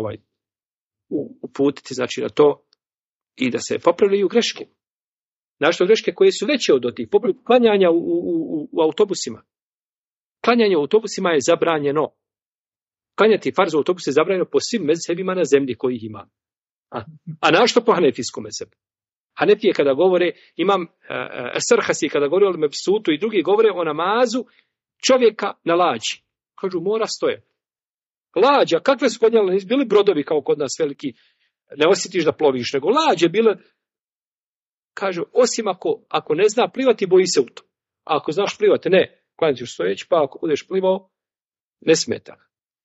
uputiti znači na to i da se popravljaju greške. Našto greške koje su veće od tih, poput klanjanja u autobusima. Klanjanje u autobusima je zabranjeno. Klanjati farz u autobusu je zabranjeno po svim mezhebima na zemlji koji ih ima. A našto po hanefijskom mezhebu? Hanefije kada govore, imam Sarhasi kada govore o mepsutu i drugi govore o namazu čovjeka na lađi. Kažu mora stoje. Lađa, kakve su kod njega, nisu bili brodovi kao kod nas veliki, ne osjetiš da ploviš, nego lađe bile. Kažu, osim ako ne zna plivati, boji se u to. A ako znaš plivati, ne, klanjati ćeš stojeći, pa ako budeš plivao, ne smeta.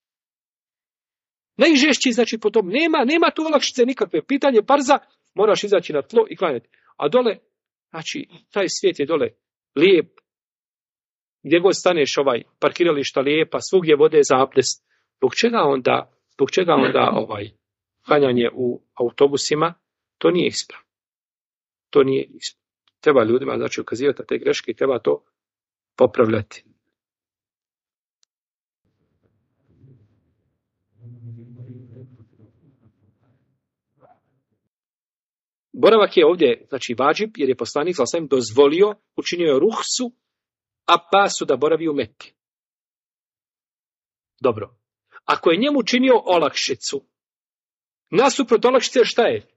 Najžešći, znači, potom nema tu olakšice nikakve. Pitanje parza, moraš izaći na tlo i klanjati. A dole, znači, taj svijet je dole lijep. Gdje god staneš, parkirališta lijepa, svugdje vode za abdest. Zbog čega onda klanjanje u autobusima, to nije ispravno. To nije ispravno. Treba ljudima, znači, ukazivati na te greške i treba to popravljati. Boravak je ovdje, znači, vađib, jer je poslanik sallallahu alejhi ve sellem dozvolio, učinio je ruhsu Abbasu da boravi u Mekki. Dobro. Ako je njemu učinio olakšicu, nasuprot olakšice šta je?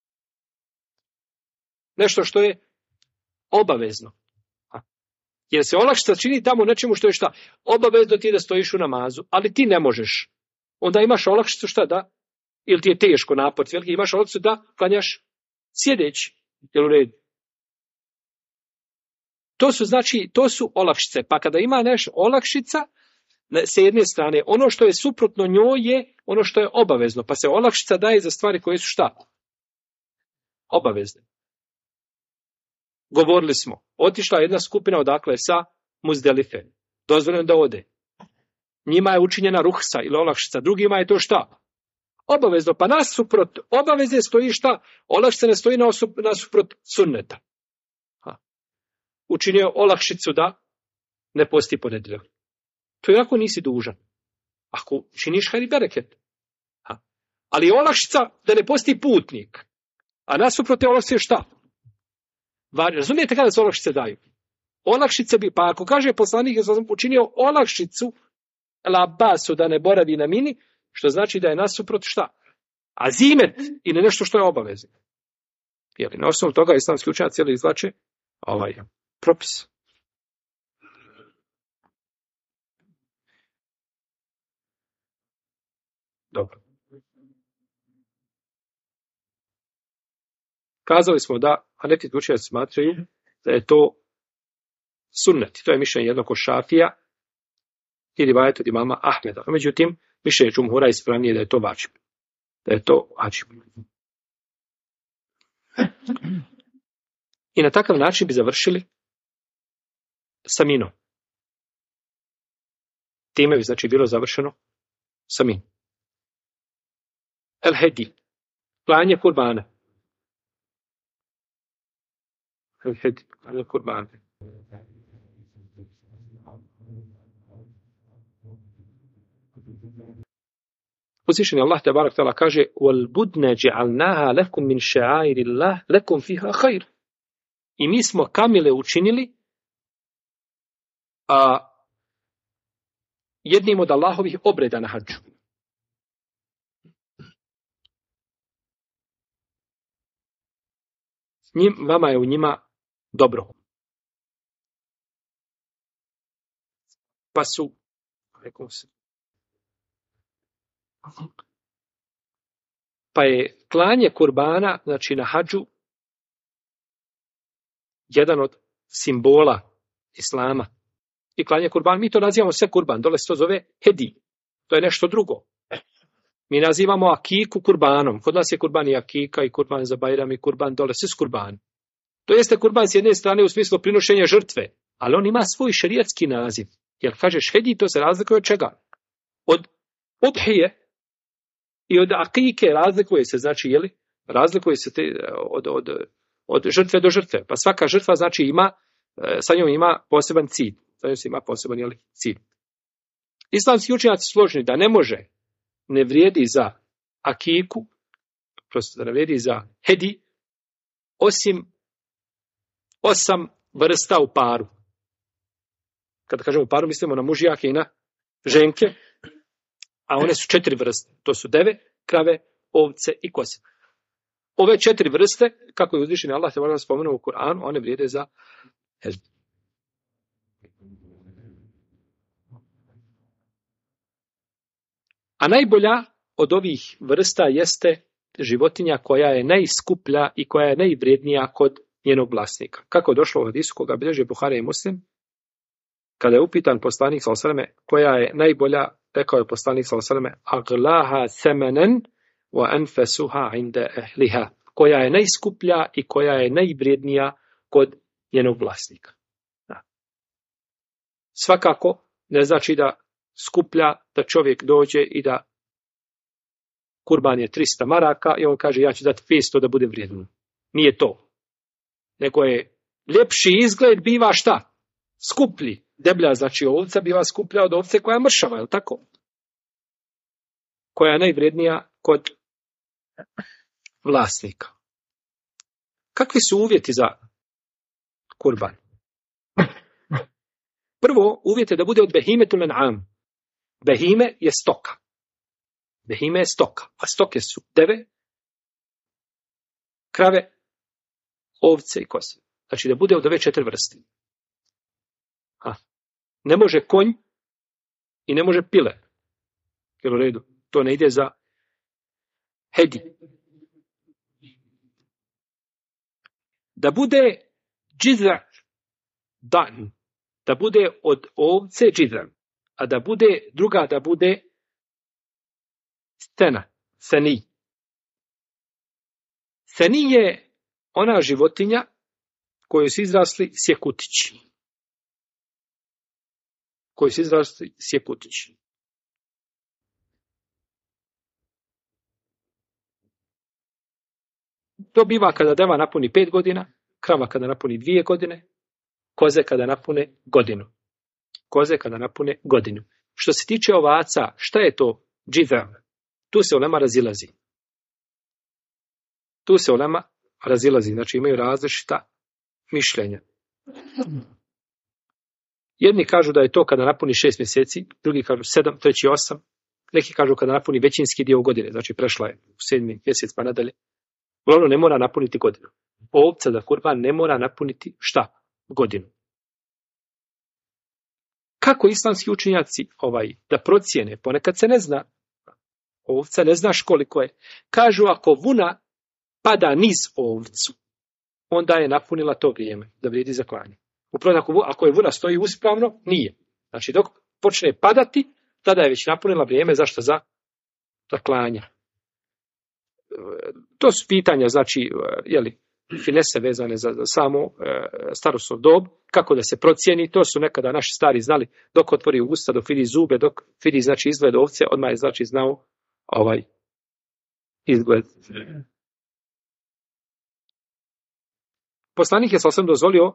Nešto što je obavezno. Jer se olakšica čini tamo nečemu što je šta? Obavezno ti da stojiš u namazu, ali ti ne možeš. Onda imaš olakšicu šta da? Ili ti je teško napor, veliki, imaš olakšicu da klanjaš sjedeći. Jel u redu? To su olakšice. Pa kada ima nešto olakšica, s jedne strane, ono što je suprotno njoj je ono što je obavezno. Pa se olakšica daje za stvari koje su šta? Obavezne. Govorili smo, otišla jedna skupina odakle sa Muzdelife. Dozvoljeno da ode. Njima je učinjena ruhsa ili olakšica, drugima je to šta? Obavezno, pa nasuprot obaveze stoji šta? Olakšica ne stoji nasuprot sunneta. Učinio olakšicu da ne posti ponedjeljak. To je ako nisi dužan. Ako činiš hajri bereket. Ali je olakšica da ne posti putnik. A nasuprot te olakšice šta? Razumijete kada se olakšice daju? Olakšice bi, pa ako kaže poslanik, ja sam učinio olakšicu Abbasu da ne boravi na mini, što znači da je nasuprot šta? Azimet ili nešto što je obavezno. Jer na osnovu toga islamski učenjaci izvlače propis. Dobro. Kazali smo da hanefijski učenjaci smatraju da je to sunnet. To je mišljenje jednog od Šafija i rivajet od imama Ahmeda. Međutim, mišljenje džumhura ispravnije da je to vađib. Da je to vađib. I na takav način bi završili sa minom. Time bi znači bilo završeno sa minom. El hedi. Klanje kurbana. El hedi. Klanje kurbana. Uzvišeni Allah te barak tala kaže wal budna ja'alnaha lakum min sha'airillah lakum fiha khair. I mi smo kamile učinili jednim od Allahovih obreda na hadžu. Vama je u njima dobro. Pa je klanje kurbana, znači na hadžu, jedan od simbola islama. I klanje kurban, mi to nazivamo sve kurban, dole se to zove hedi. To je nešto drugo. Mi nazivamo akiku kurbanom. Kod nas je kurban i akika, i kurban za Bajram, i kurban dole, sve su kurban. To jeste kurban s jedne strane u smislu prinošenja žrtve, ali on ima svoj šerijatski naziv. Jer kažeš hedi, to se razlikuje od čega? Od udhije i od akike razlikuje se, znači, jeli? Razlikuje se od žrtve do žrtve. Pa svaka žrtva, znači, ima, sa njom ima poseban cilj. Sa njom se ima poseban, jeli, cilj. Islamski učenjaci složni da ne vrijedi za akiku, prosto da ne vrijedi za hedi, osim 8 vrsta u paru. Kada kažemo paru, mislimo na mužjake i na ženke, a one su 4 vrste. To su deve, krave, ovce i koze. Ove 4 vrste, kako je uzvišeni Allah te spomenuo u Kur'anu, one vrijede za hedi. A najbolja od ovih vrsta jeste životinja koja je najskuplja i koja je najvrijednija kod njenog vlasnika. Kako je došlo u hadisu koga bilježe Buhari i Muslim, kada je upitan poslanik sallallahu alejhi ve selleme koja je najbolja, rekao je poslanik sallallahu alejhi ve selleme aglaha thamanan wa anfasuha inda ahliha, koja je najskuplja i koja je najvrijednija kod njenog vlasnika. Da. Svakako ne znači da skuplja da čovjek dođe i da kurban je 300 maraka i on kaže ja ću dati 500 da bude vrijedno. Nije to. Nego je ljepši izgled biva šta? Skuplji. Deblja, znači ovca biva skuplja od ovce koja je mršava, je li tako? Koja je najvrijednija kod vlasnika. Kakvi su uvjeti za kurban? Prvo, uvjet je da bude od behimetul en'am. Behime je stoka. Behime je stoka. A stoke su deve, krave, ovce i koze. Znači da bude od ove 4 vrste. Ne može konj i ne može pile. Jel u redu? To ne ide za hedi. Da bude džizra dan. Da bude od ovce džizran. A da bude druga, da bude stena, seni. Seni je ona životinja koju su izrasli sjekutići. To biva kada deva napuni 5 godina, krava kada napuni 2 godine, koze kada napune godinu. Što se tiče ovaca, šta je to džizam? Tu se ulema razilazi. Znači imaju različita mišljenja. Jedni kažu da je to kada napuni 6 mjeseci, drugi kažu 7, treći 8, neki kažu kada napuni većinski dio godine, znači prešla je u 7. mjesec pa nadalje. Uglavnom ne mora napuniti godinu. Ovca za kurban ne mora napuniti šta? Godinu. Kako islamski učenjaci da procijene, ponekad se ne zna, ovca ne znaš koliko je. Kažu ako vuna pada niz ovcu, onda je napunila to vrijeme da vrijedi za klanje. Upravo ako je vuna stoji uspravno, nije. Znači dok počne padati, tada je već napunila vrijeme zašto za klanja. To su pitanja, znači, finese vezane za samo starosnu dob, kako da se procijeni, to su nekada naši stari znali, dok otvori usta, dok vidi zube, dok vidi, znači, izgled ovce, odmah je, znači, znao izgled. Poslanik je sasvim dozvolio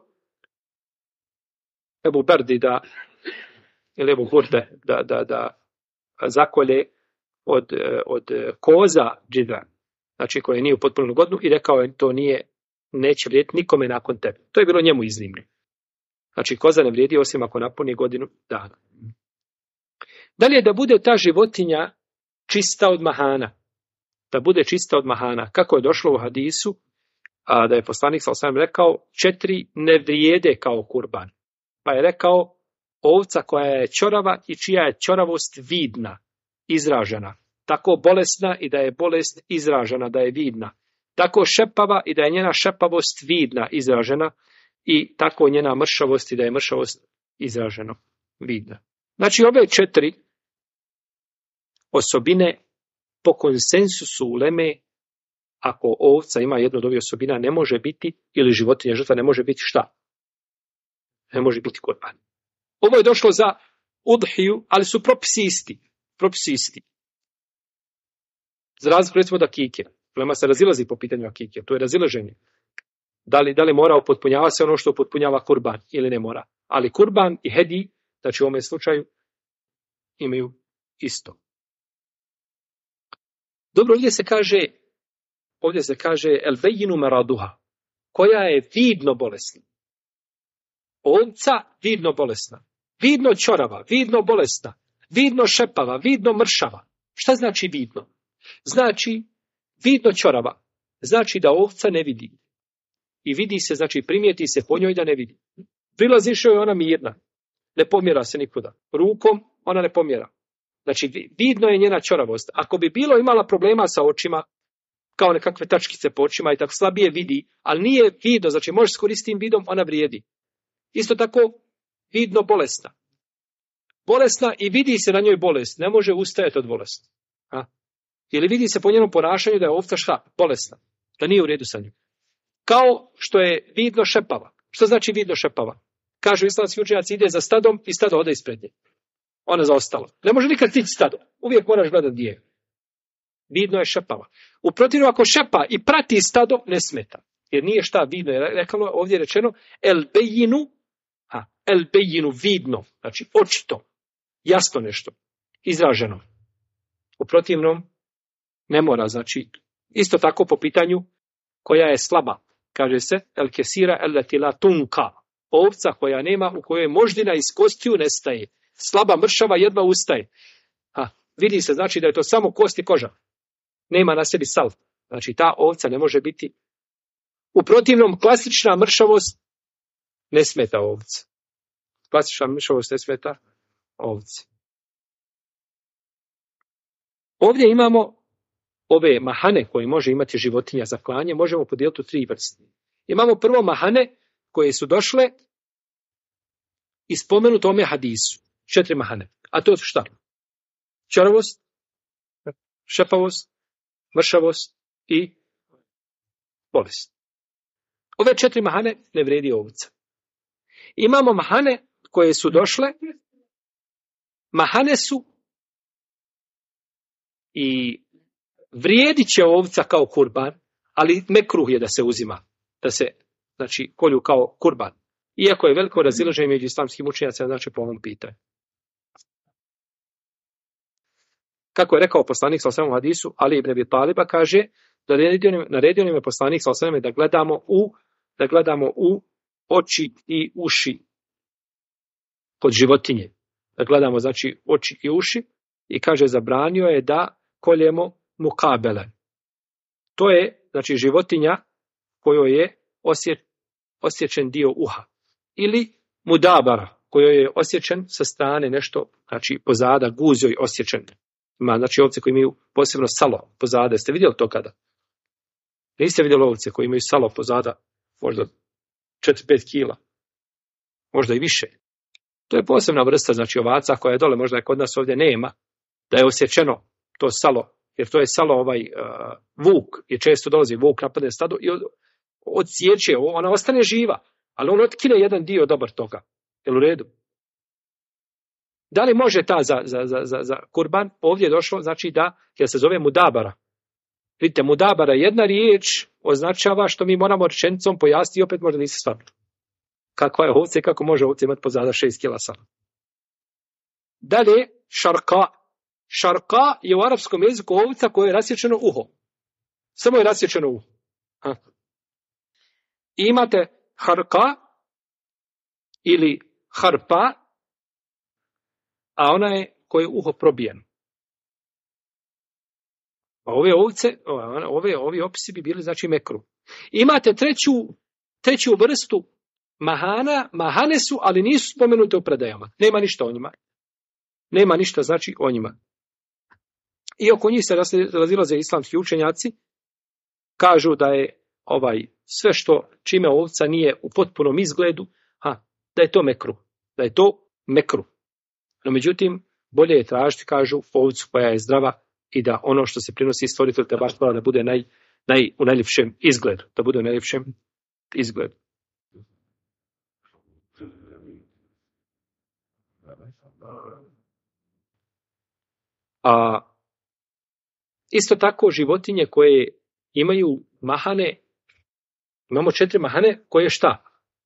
Ebu Berdi ili Ebu Hurde da zakolje od koza džidra, znači koje nije u potpunu godinu, i rekao je to neće vrijediti nikome nakon tebe. To je bilo njemu iznimno. Znači koza ne vrijedi osim ako napuni godinu dana. Dalje, da bude ta životinja čista od mahana. Da bude čista od mahana. Kako je došlo u hadisu, da je poslanik s.a.v. rekao 4 ne vrijede kao kurban. Pa je rekao ovca koja je ćorava i čija je ćoravost vidna, izražena. Tako bolesna i da je bolest izražena, da je vidna. Tako šepava i da je njena šepavost vidna, izražena. I tako njena mršavost i da je mršavost izraženo, vidna. Znači ove 4 osobine po konsensusu uleme, ako ovca ima jednu od ovih osobina, ne može biti, ili životinja žrtva, ne može biti šta? Ne može biti kurban. Ovo je došlo za udhiju, ali su propisi isti. Propisi isti. Za razliku recimo da akike. Ulema se razilazi po pitanju akike. To je razilaženje. Da li mora upotpunjava se ono što upotpunjava kurban ili ne mora. Ali kurban i hedi, znači u ovome slučaju, imaju isto. Dobro, ovdje se kaže el bejinu meraduha, koja je vidno bolesna. Ovca vidno bolesna, vidno ćorava, vidno bolesna, vidno šepava, vidno mršava. Šta znači vidno? Znači vidno ćorava. Znači da ovca ne vidi. I vidi se, znači primijeti se po njoj da ne vidi. Prilaziš joj, ona mirna. Ne pomjera se nikuda. Rukom ona ne pomjera. Znači vidno je njena ćoravost. Ako bi bilo imala problema sa očima, kao nekakve tačkice po očima i tako slabije vidi, ali nije vidno, znači možeš s koristim vidom, ona vrijedi. Isto tako vidno bolesna. Bolesna i vidi se na njoj bolest. Ne može ustajati od bolesti. Ili vidi se po njenom ponašanju da je ovca šta? Bolesna. Da nije u redu sa njom. Kao što je vidno šepava. Što znači vidno šepava? Kažu islamski učenjaci, ide za stadom i stado ode ispred nje. Ona zaostala. Ne može nikad stići stado. Uvijek moraš gledati gdje je. Vidno je šepava. U protivnom, ako šepa i prati stado, ne smeta. Jer nije šta vidno. Rekalo, ovdje je rečeno el bejinu vidno. Znači očito. Jasno nešto. Izraženo. U protivnom, ne mora. Znači, isto tako po pitanju koja je slaba. Kaže se, el kesira el letila tunka. Ovca koja nema, u kojoj moždina iz kostiju nestaje. Slaba, mršava, jedva ustaje. Vidi se, znači da je to samo kost i koža. Nema na sebi sal. Znači ta ovca ne može biti. U protivnom, klasična mršavost ne smeta ovci. Klasična mršavost ne smeta ovci. Ovdje imamo ove mahane koje može imati životinja za klanje, možemo podijeliti u 3 vrste. Imamo prvo mahane koje su došle i spomenuto ome hadisu. 4 mahane. A to su šta? Ćoravost, šepavost, mršavost i bolest. Ove 4 mahane ne vredi ovca. Imamo mahane koje su došle, mahane su i vrijedit će ovca kao kurban, ali mekruh je da se uzima, da se, znači, kolju kao kurban. Iako je veliko razilaženje među islamskim učenjacima, znači po ovom pitanju. Kako je rekao poslanik sa osam hadisu, Ali ibn Abi Taliba kaže, naredio nam je poslanik sa osam da gledamo u oči i uši kod životinje. Da gledamo, znači, oči i uši, i kaže, zabranio je da koljemo mukabele. To je, znači, životinja kojoj je osječen dio uha. Ili mudabara, kojoj je osječen sa strane nešto, znači, pozada, guzjoj osječen. Ima, znači, ovce koji imaju posebno salo pozada. Jeste vidjeli to kada? Niste vidjeli ovce koji imaju salo pozada, možda 4-5 kila. Možda i više. To je posebna vrsta, znači, ovaca koja je dole, možda je kod nas ovdje nema, da je osječeno to salo, jer to je salo vuk, jer često dolazi vuk, napadne stado i odsjeće, ona ostane živa, ali on otkine jedan dio dobar toga. Jel u redu? Da li može ta za kurban? Ovdje je došlo, znači da, jer se zove mudabara. Vidite, mudabara, jedna riječ označava što mi moramo rečenicom pojasniti i opet možda nisi shvatili. Kakva je ovce i kako može ovce imati pozada 6 kila sama. Dalje, šarka. Šarka je u arapskom jeziku ovca koja je rasječeno uho. Samo je rasječeno uho. I imate harka ili harpa, a ona je koje je uho probijeno. A ove ovce, ovi opisi bi bili znači mekru. Imate treću vrstu mahana. Mahane su, ali nisu spomenute u predajama. Nema ništa o njima. Nema ništa znači o njima. I oko njih se razilaze islamski učenjaci. Kažu da je sve što čime ovca nije u potpunom izgledu, da je to mekru. Da je to mekru. No međutim, bolje je tražiti, kažu, ovcu koja je zdrava i da ono što se prinosi stvoritelj te baš da bude u najljepšem izgledu. Da bude u najljepšem izgledu. A isto tako životinje koje imaju mahane, imamo 4 mahane koje šta?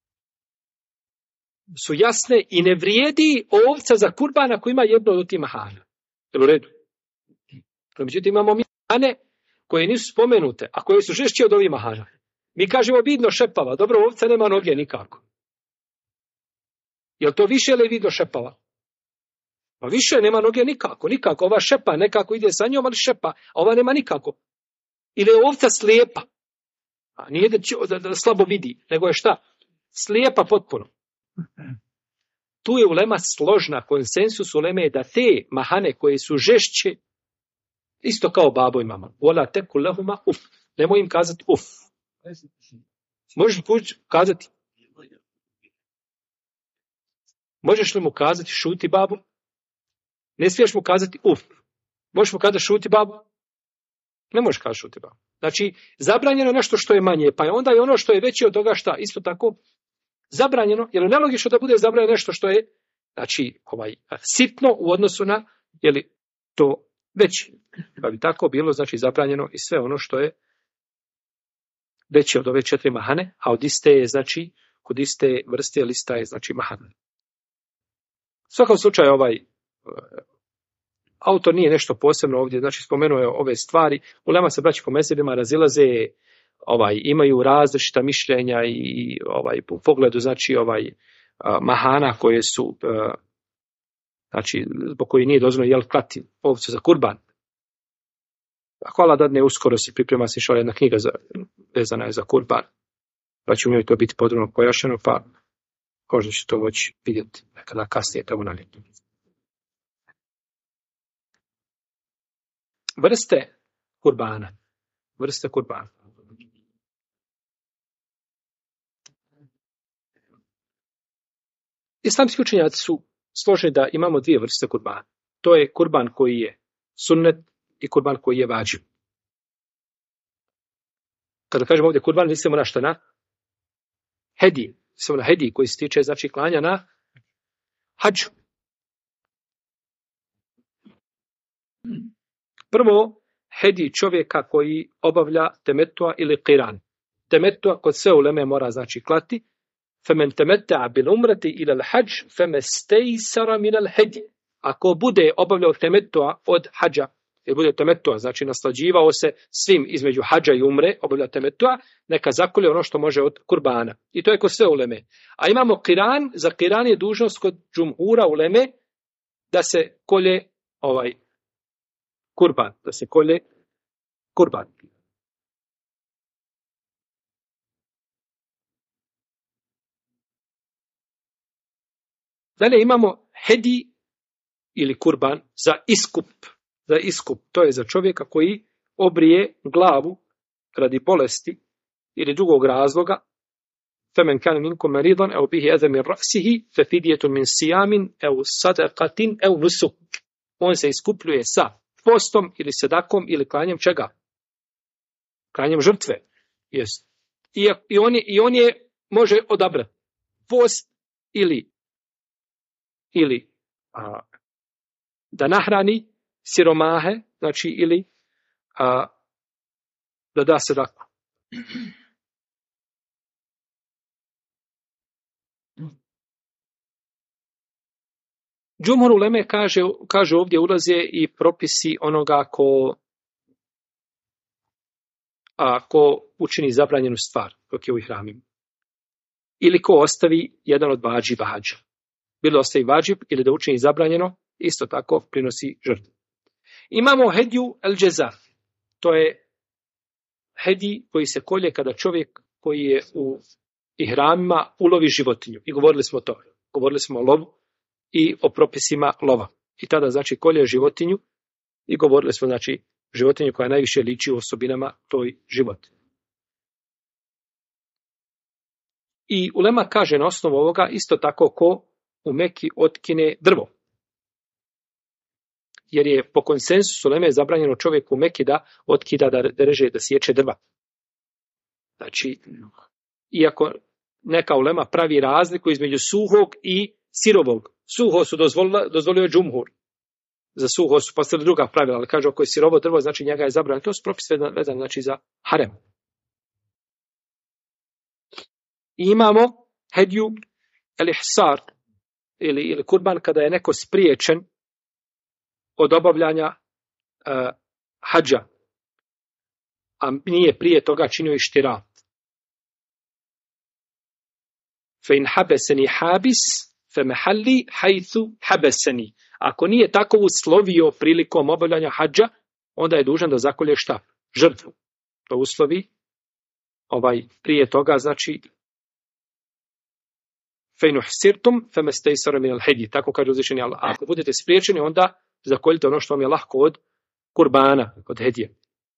Su jasne i ne vrijedi ovca za kurban ako ima jedno od tih mahana. Jel u redu? Međutim, imamo mahane koje nisu spomenute, a koje su žešće od ovih mahana. Mi kažemo vidno šepava, dobro, ovca nema noge nikako. Jel to više ili vidno šepava? Pa više nema noge nikako. Ova šepa nekako ide sa njom, ali šepa, a ova nema nikako. Ili je ovca slijepa. A nije da slabo vidi, nego je šta? Slijepa potpuno. Tu je ulema složna, konsensus uleme je da te mahane koje su žešće, isto kao babo i mama. Vola teku lehuma uf. Nemoj im kazati uf. Možeš kazati? Možeš li mu kazati šuti babu? Ne smiješ mu kazati uf. Možeš mu kazati šuti babu? Ne možeš kazati šuti babu. Znači, zabranjeno nešto što je manje, pa je onda i ono što je veće od toga šta? Isto tako zabranjeno, jer je nelogično da bude zabranjeno nešto što je, znači, sitno u odnosu na, to veće. Pa bi tako bilo, znači, zabranjeno i sve ono što je veće od ove 4 mahane, a od iste je, znači, kod iste vrste lista je, znači, mahana. U svakom slučaju, autor nije nešto posebno ovdje, znači, spomenuo je ove stvari. Ulema se, braći, po mezhebima razilaze, imaju različita mišljenja i u pogledu, znači, mahana koje su, znači, zbog koji nije dozvoljeno klati ovcu za kurban. Ako Allah dadne, uskoro se priprema se išla jedna knjiga vezana je za kurban, pa će u njoj to biti podrobno pojašnjeno, pa možda će to moći vidjeti nekada kasnije tamo na ljetu. Vrste kurbana. Islamski učenjaci su složeni da imamo 2 vrste kurbana. To je kurban koji je sunnet i kurban koji je vađib. Kada kažemo ovdje kurban, mislimo na šta? Na hedi. Mislimo na hedi koji se tiče, znači, klanja na hadžu. Prvo, hedi čovjeka koji obavlja temetua ili qiran. Temetua kod sve uleme mora, znači, klati. Femen temeta'a bil umrati ila al-hadž, femestejsara min al-hedi. Ako bude obavljao temetua od hadža, jer bude temetua, znači naslađivao se svim između hadža i umre, obavlja temetua, neka zakolje ono što može od kurbana. I to je kod sve uleme. A imamo qiran, za qiran je dužnost kod džumhura uleme da se kolje kurban, da se kolje kurban. Dalje imamo hedi ili kurban za iskup. To je za čovjeka koji obrije glavu radi bolesti ili drugog razloga. Femen kan minkum maridan aw bihi adha min ra'sihi fa fidyatun min siyamin aw sadaqatin aw nusuk. On se iskupljuje sa postom ili sadakom ili klanjem čega? Klanjem žrtve. Jest. I on je može odabrati post ili da nahrani siromahe, znači ili da da sadaku. Džumhur uleme kaže ovdje ulaze i propisi onoga ko učini zabranjenu stvar dok je u ihramima. Ili ko ostavi jedan od vađiba hadža. Bilo ostavi vađib ili da učini zabranjeno, isto tako prinosi žrtvu. Imamo hedju el džeza. To je hedji koji se kolje kada čovjek koji je u ihramima ulovi životinju. I govorili smo to. Govorili smo o lovu i o propisima lova. I tada znači kolje životinju i govorili smo znači životinju koja najviše liči u osobinama toj životinji. I ulema kaže na osnovu ovoga isto tako ko u Meki otkine drvo. Jer je po konsensusu uleme zabranjeno čovjeku u Meki da otkida, da reže, da sječe drva. Znači, iako neka ulema pravi razliku između suhog i sirovog. Suho su dozvolio je džumhur. Za suho su postavili druga pravila, ali kaže ako je sirovo drvo, znači njega je zabranjeno. To su propis vezan znači za harem. I imamo hedju el ihsar ili kurban kada je neko spriječen od obavljanja hadža, a nije prije toga činio ištirat. Fe in habeseni habis fe mehalli hajthu habeseni. Ako nije tako uslovio prilikom obavljanja hadža, onda je dužan da zakolje šta? Žrtvu. To uslovi prije toga, znači fejnu hsirtum fe mestejsara min al hedji. Tako kaže uzvišeni Allah. Ako budete spriječeni, onda zakoljite ono što vam je lahko od kurbana, od hedije.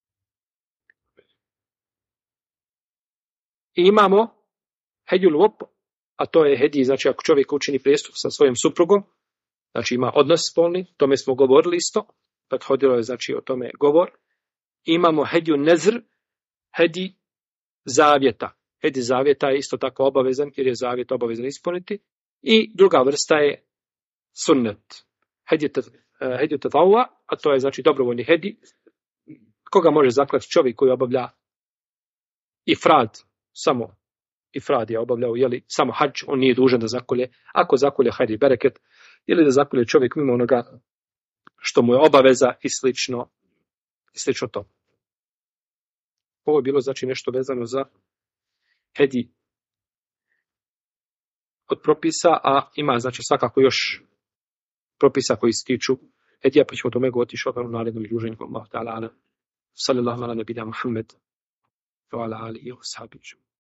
I imamo hedjul vop, a to je hedji, znači ako čovjek učini prijestup sa svojim suprugom, znači ima odnos spolni, tome smo govorili isto, prethodilo je znači o tome govor. Imamo hedju nezr, hedji zavjeta. Hedji zavjeta je isto tako obavezan, jer je zavjet obavezan ispuniti. I druga vrsta je sunnet. Hedju tatawa, a to je znači dobrovoljni hedji. Koga može zaklati čovjek koji obavlja ifrad, samo ifrad je obavljao, samo hadž, on nije dužan da zakolje. Ako zakolje hajdi bereket, ili da zakolje čovjek mimo onoga što mu je obaveza i slično to. Ovo je bilo znači nešto vezano za hedji od propisa, a ima znači svakako još propisa koji se tiču hedija, pa ćemo o tome govoriti u narednom izloženju. Allahu ta'ala, sallallahu ala nabina Muhammed wa ala alihi wa sahbihi.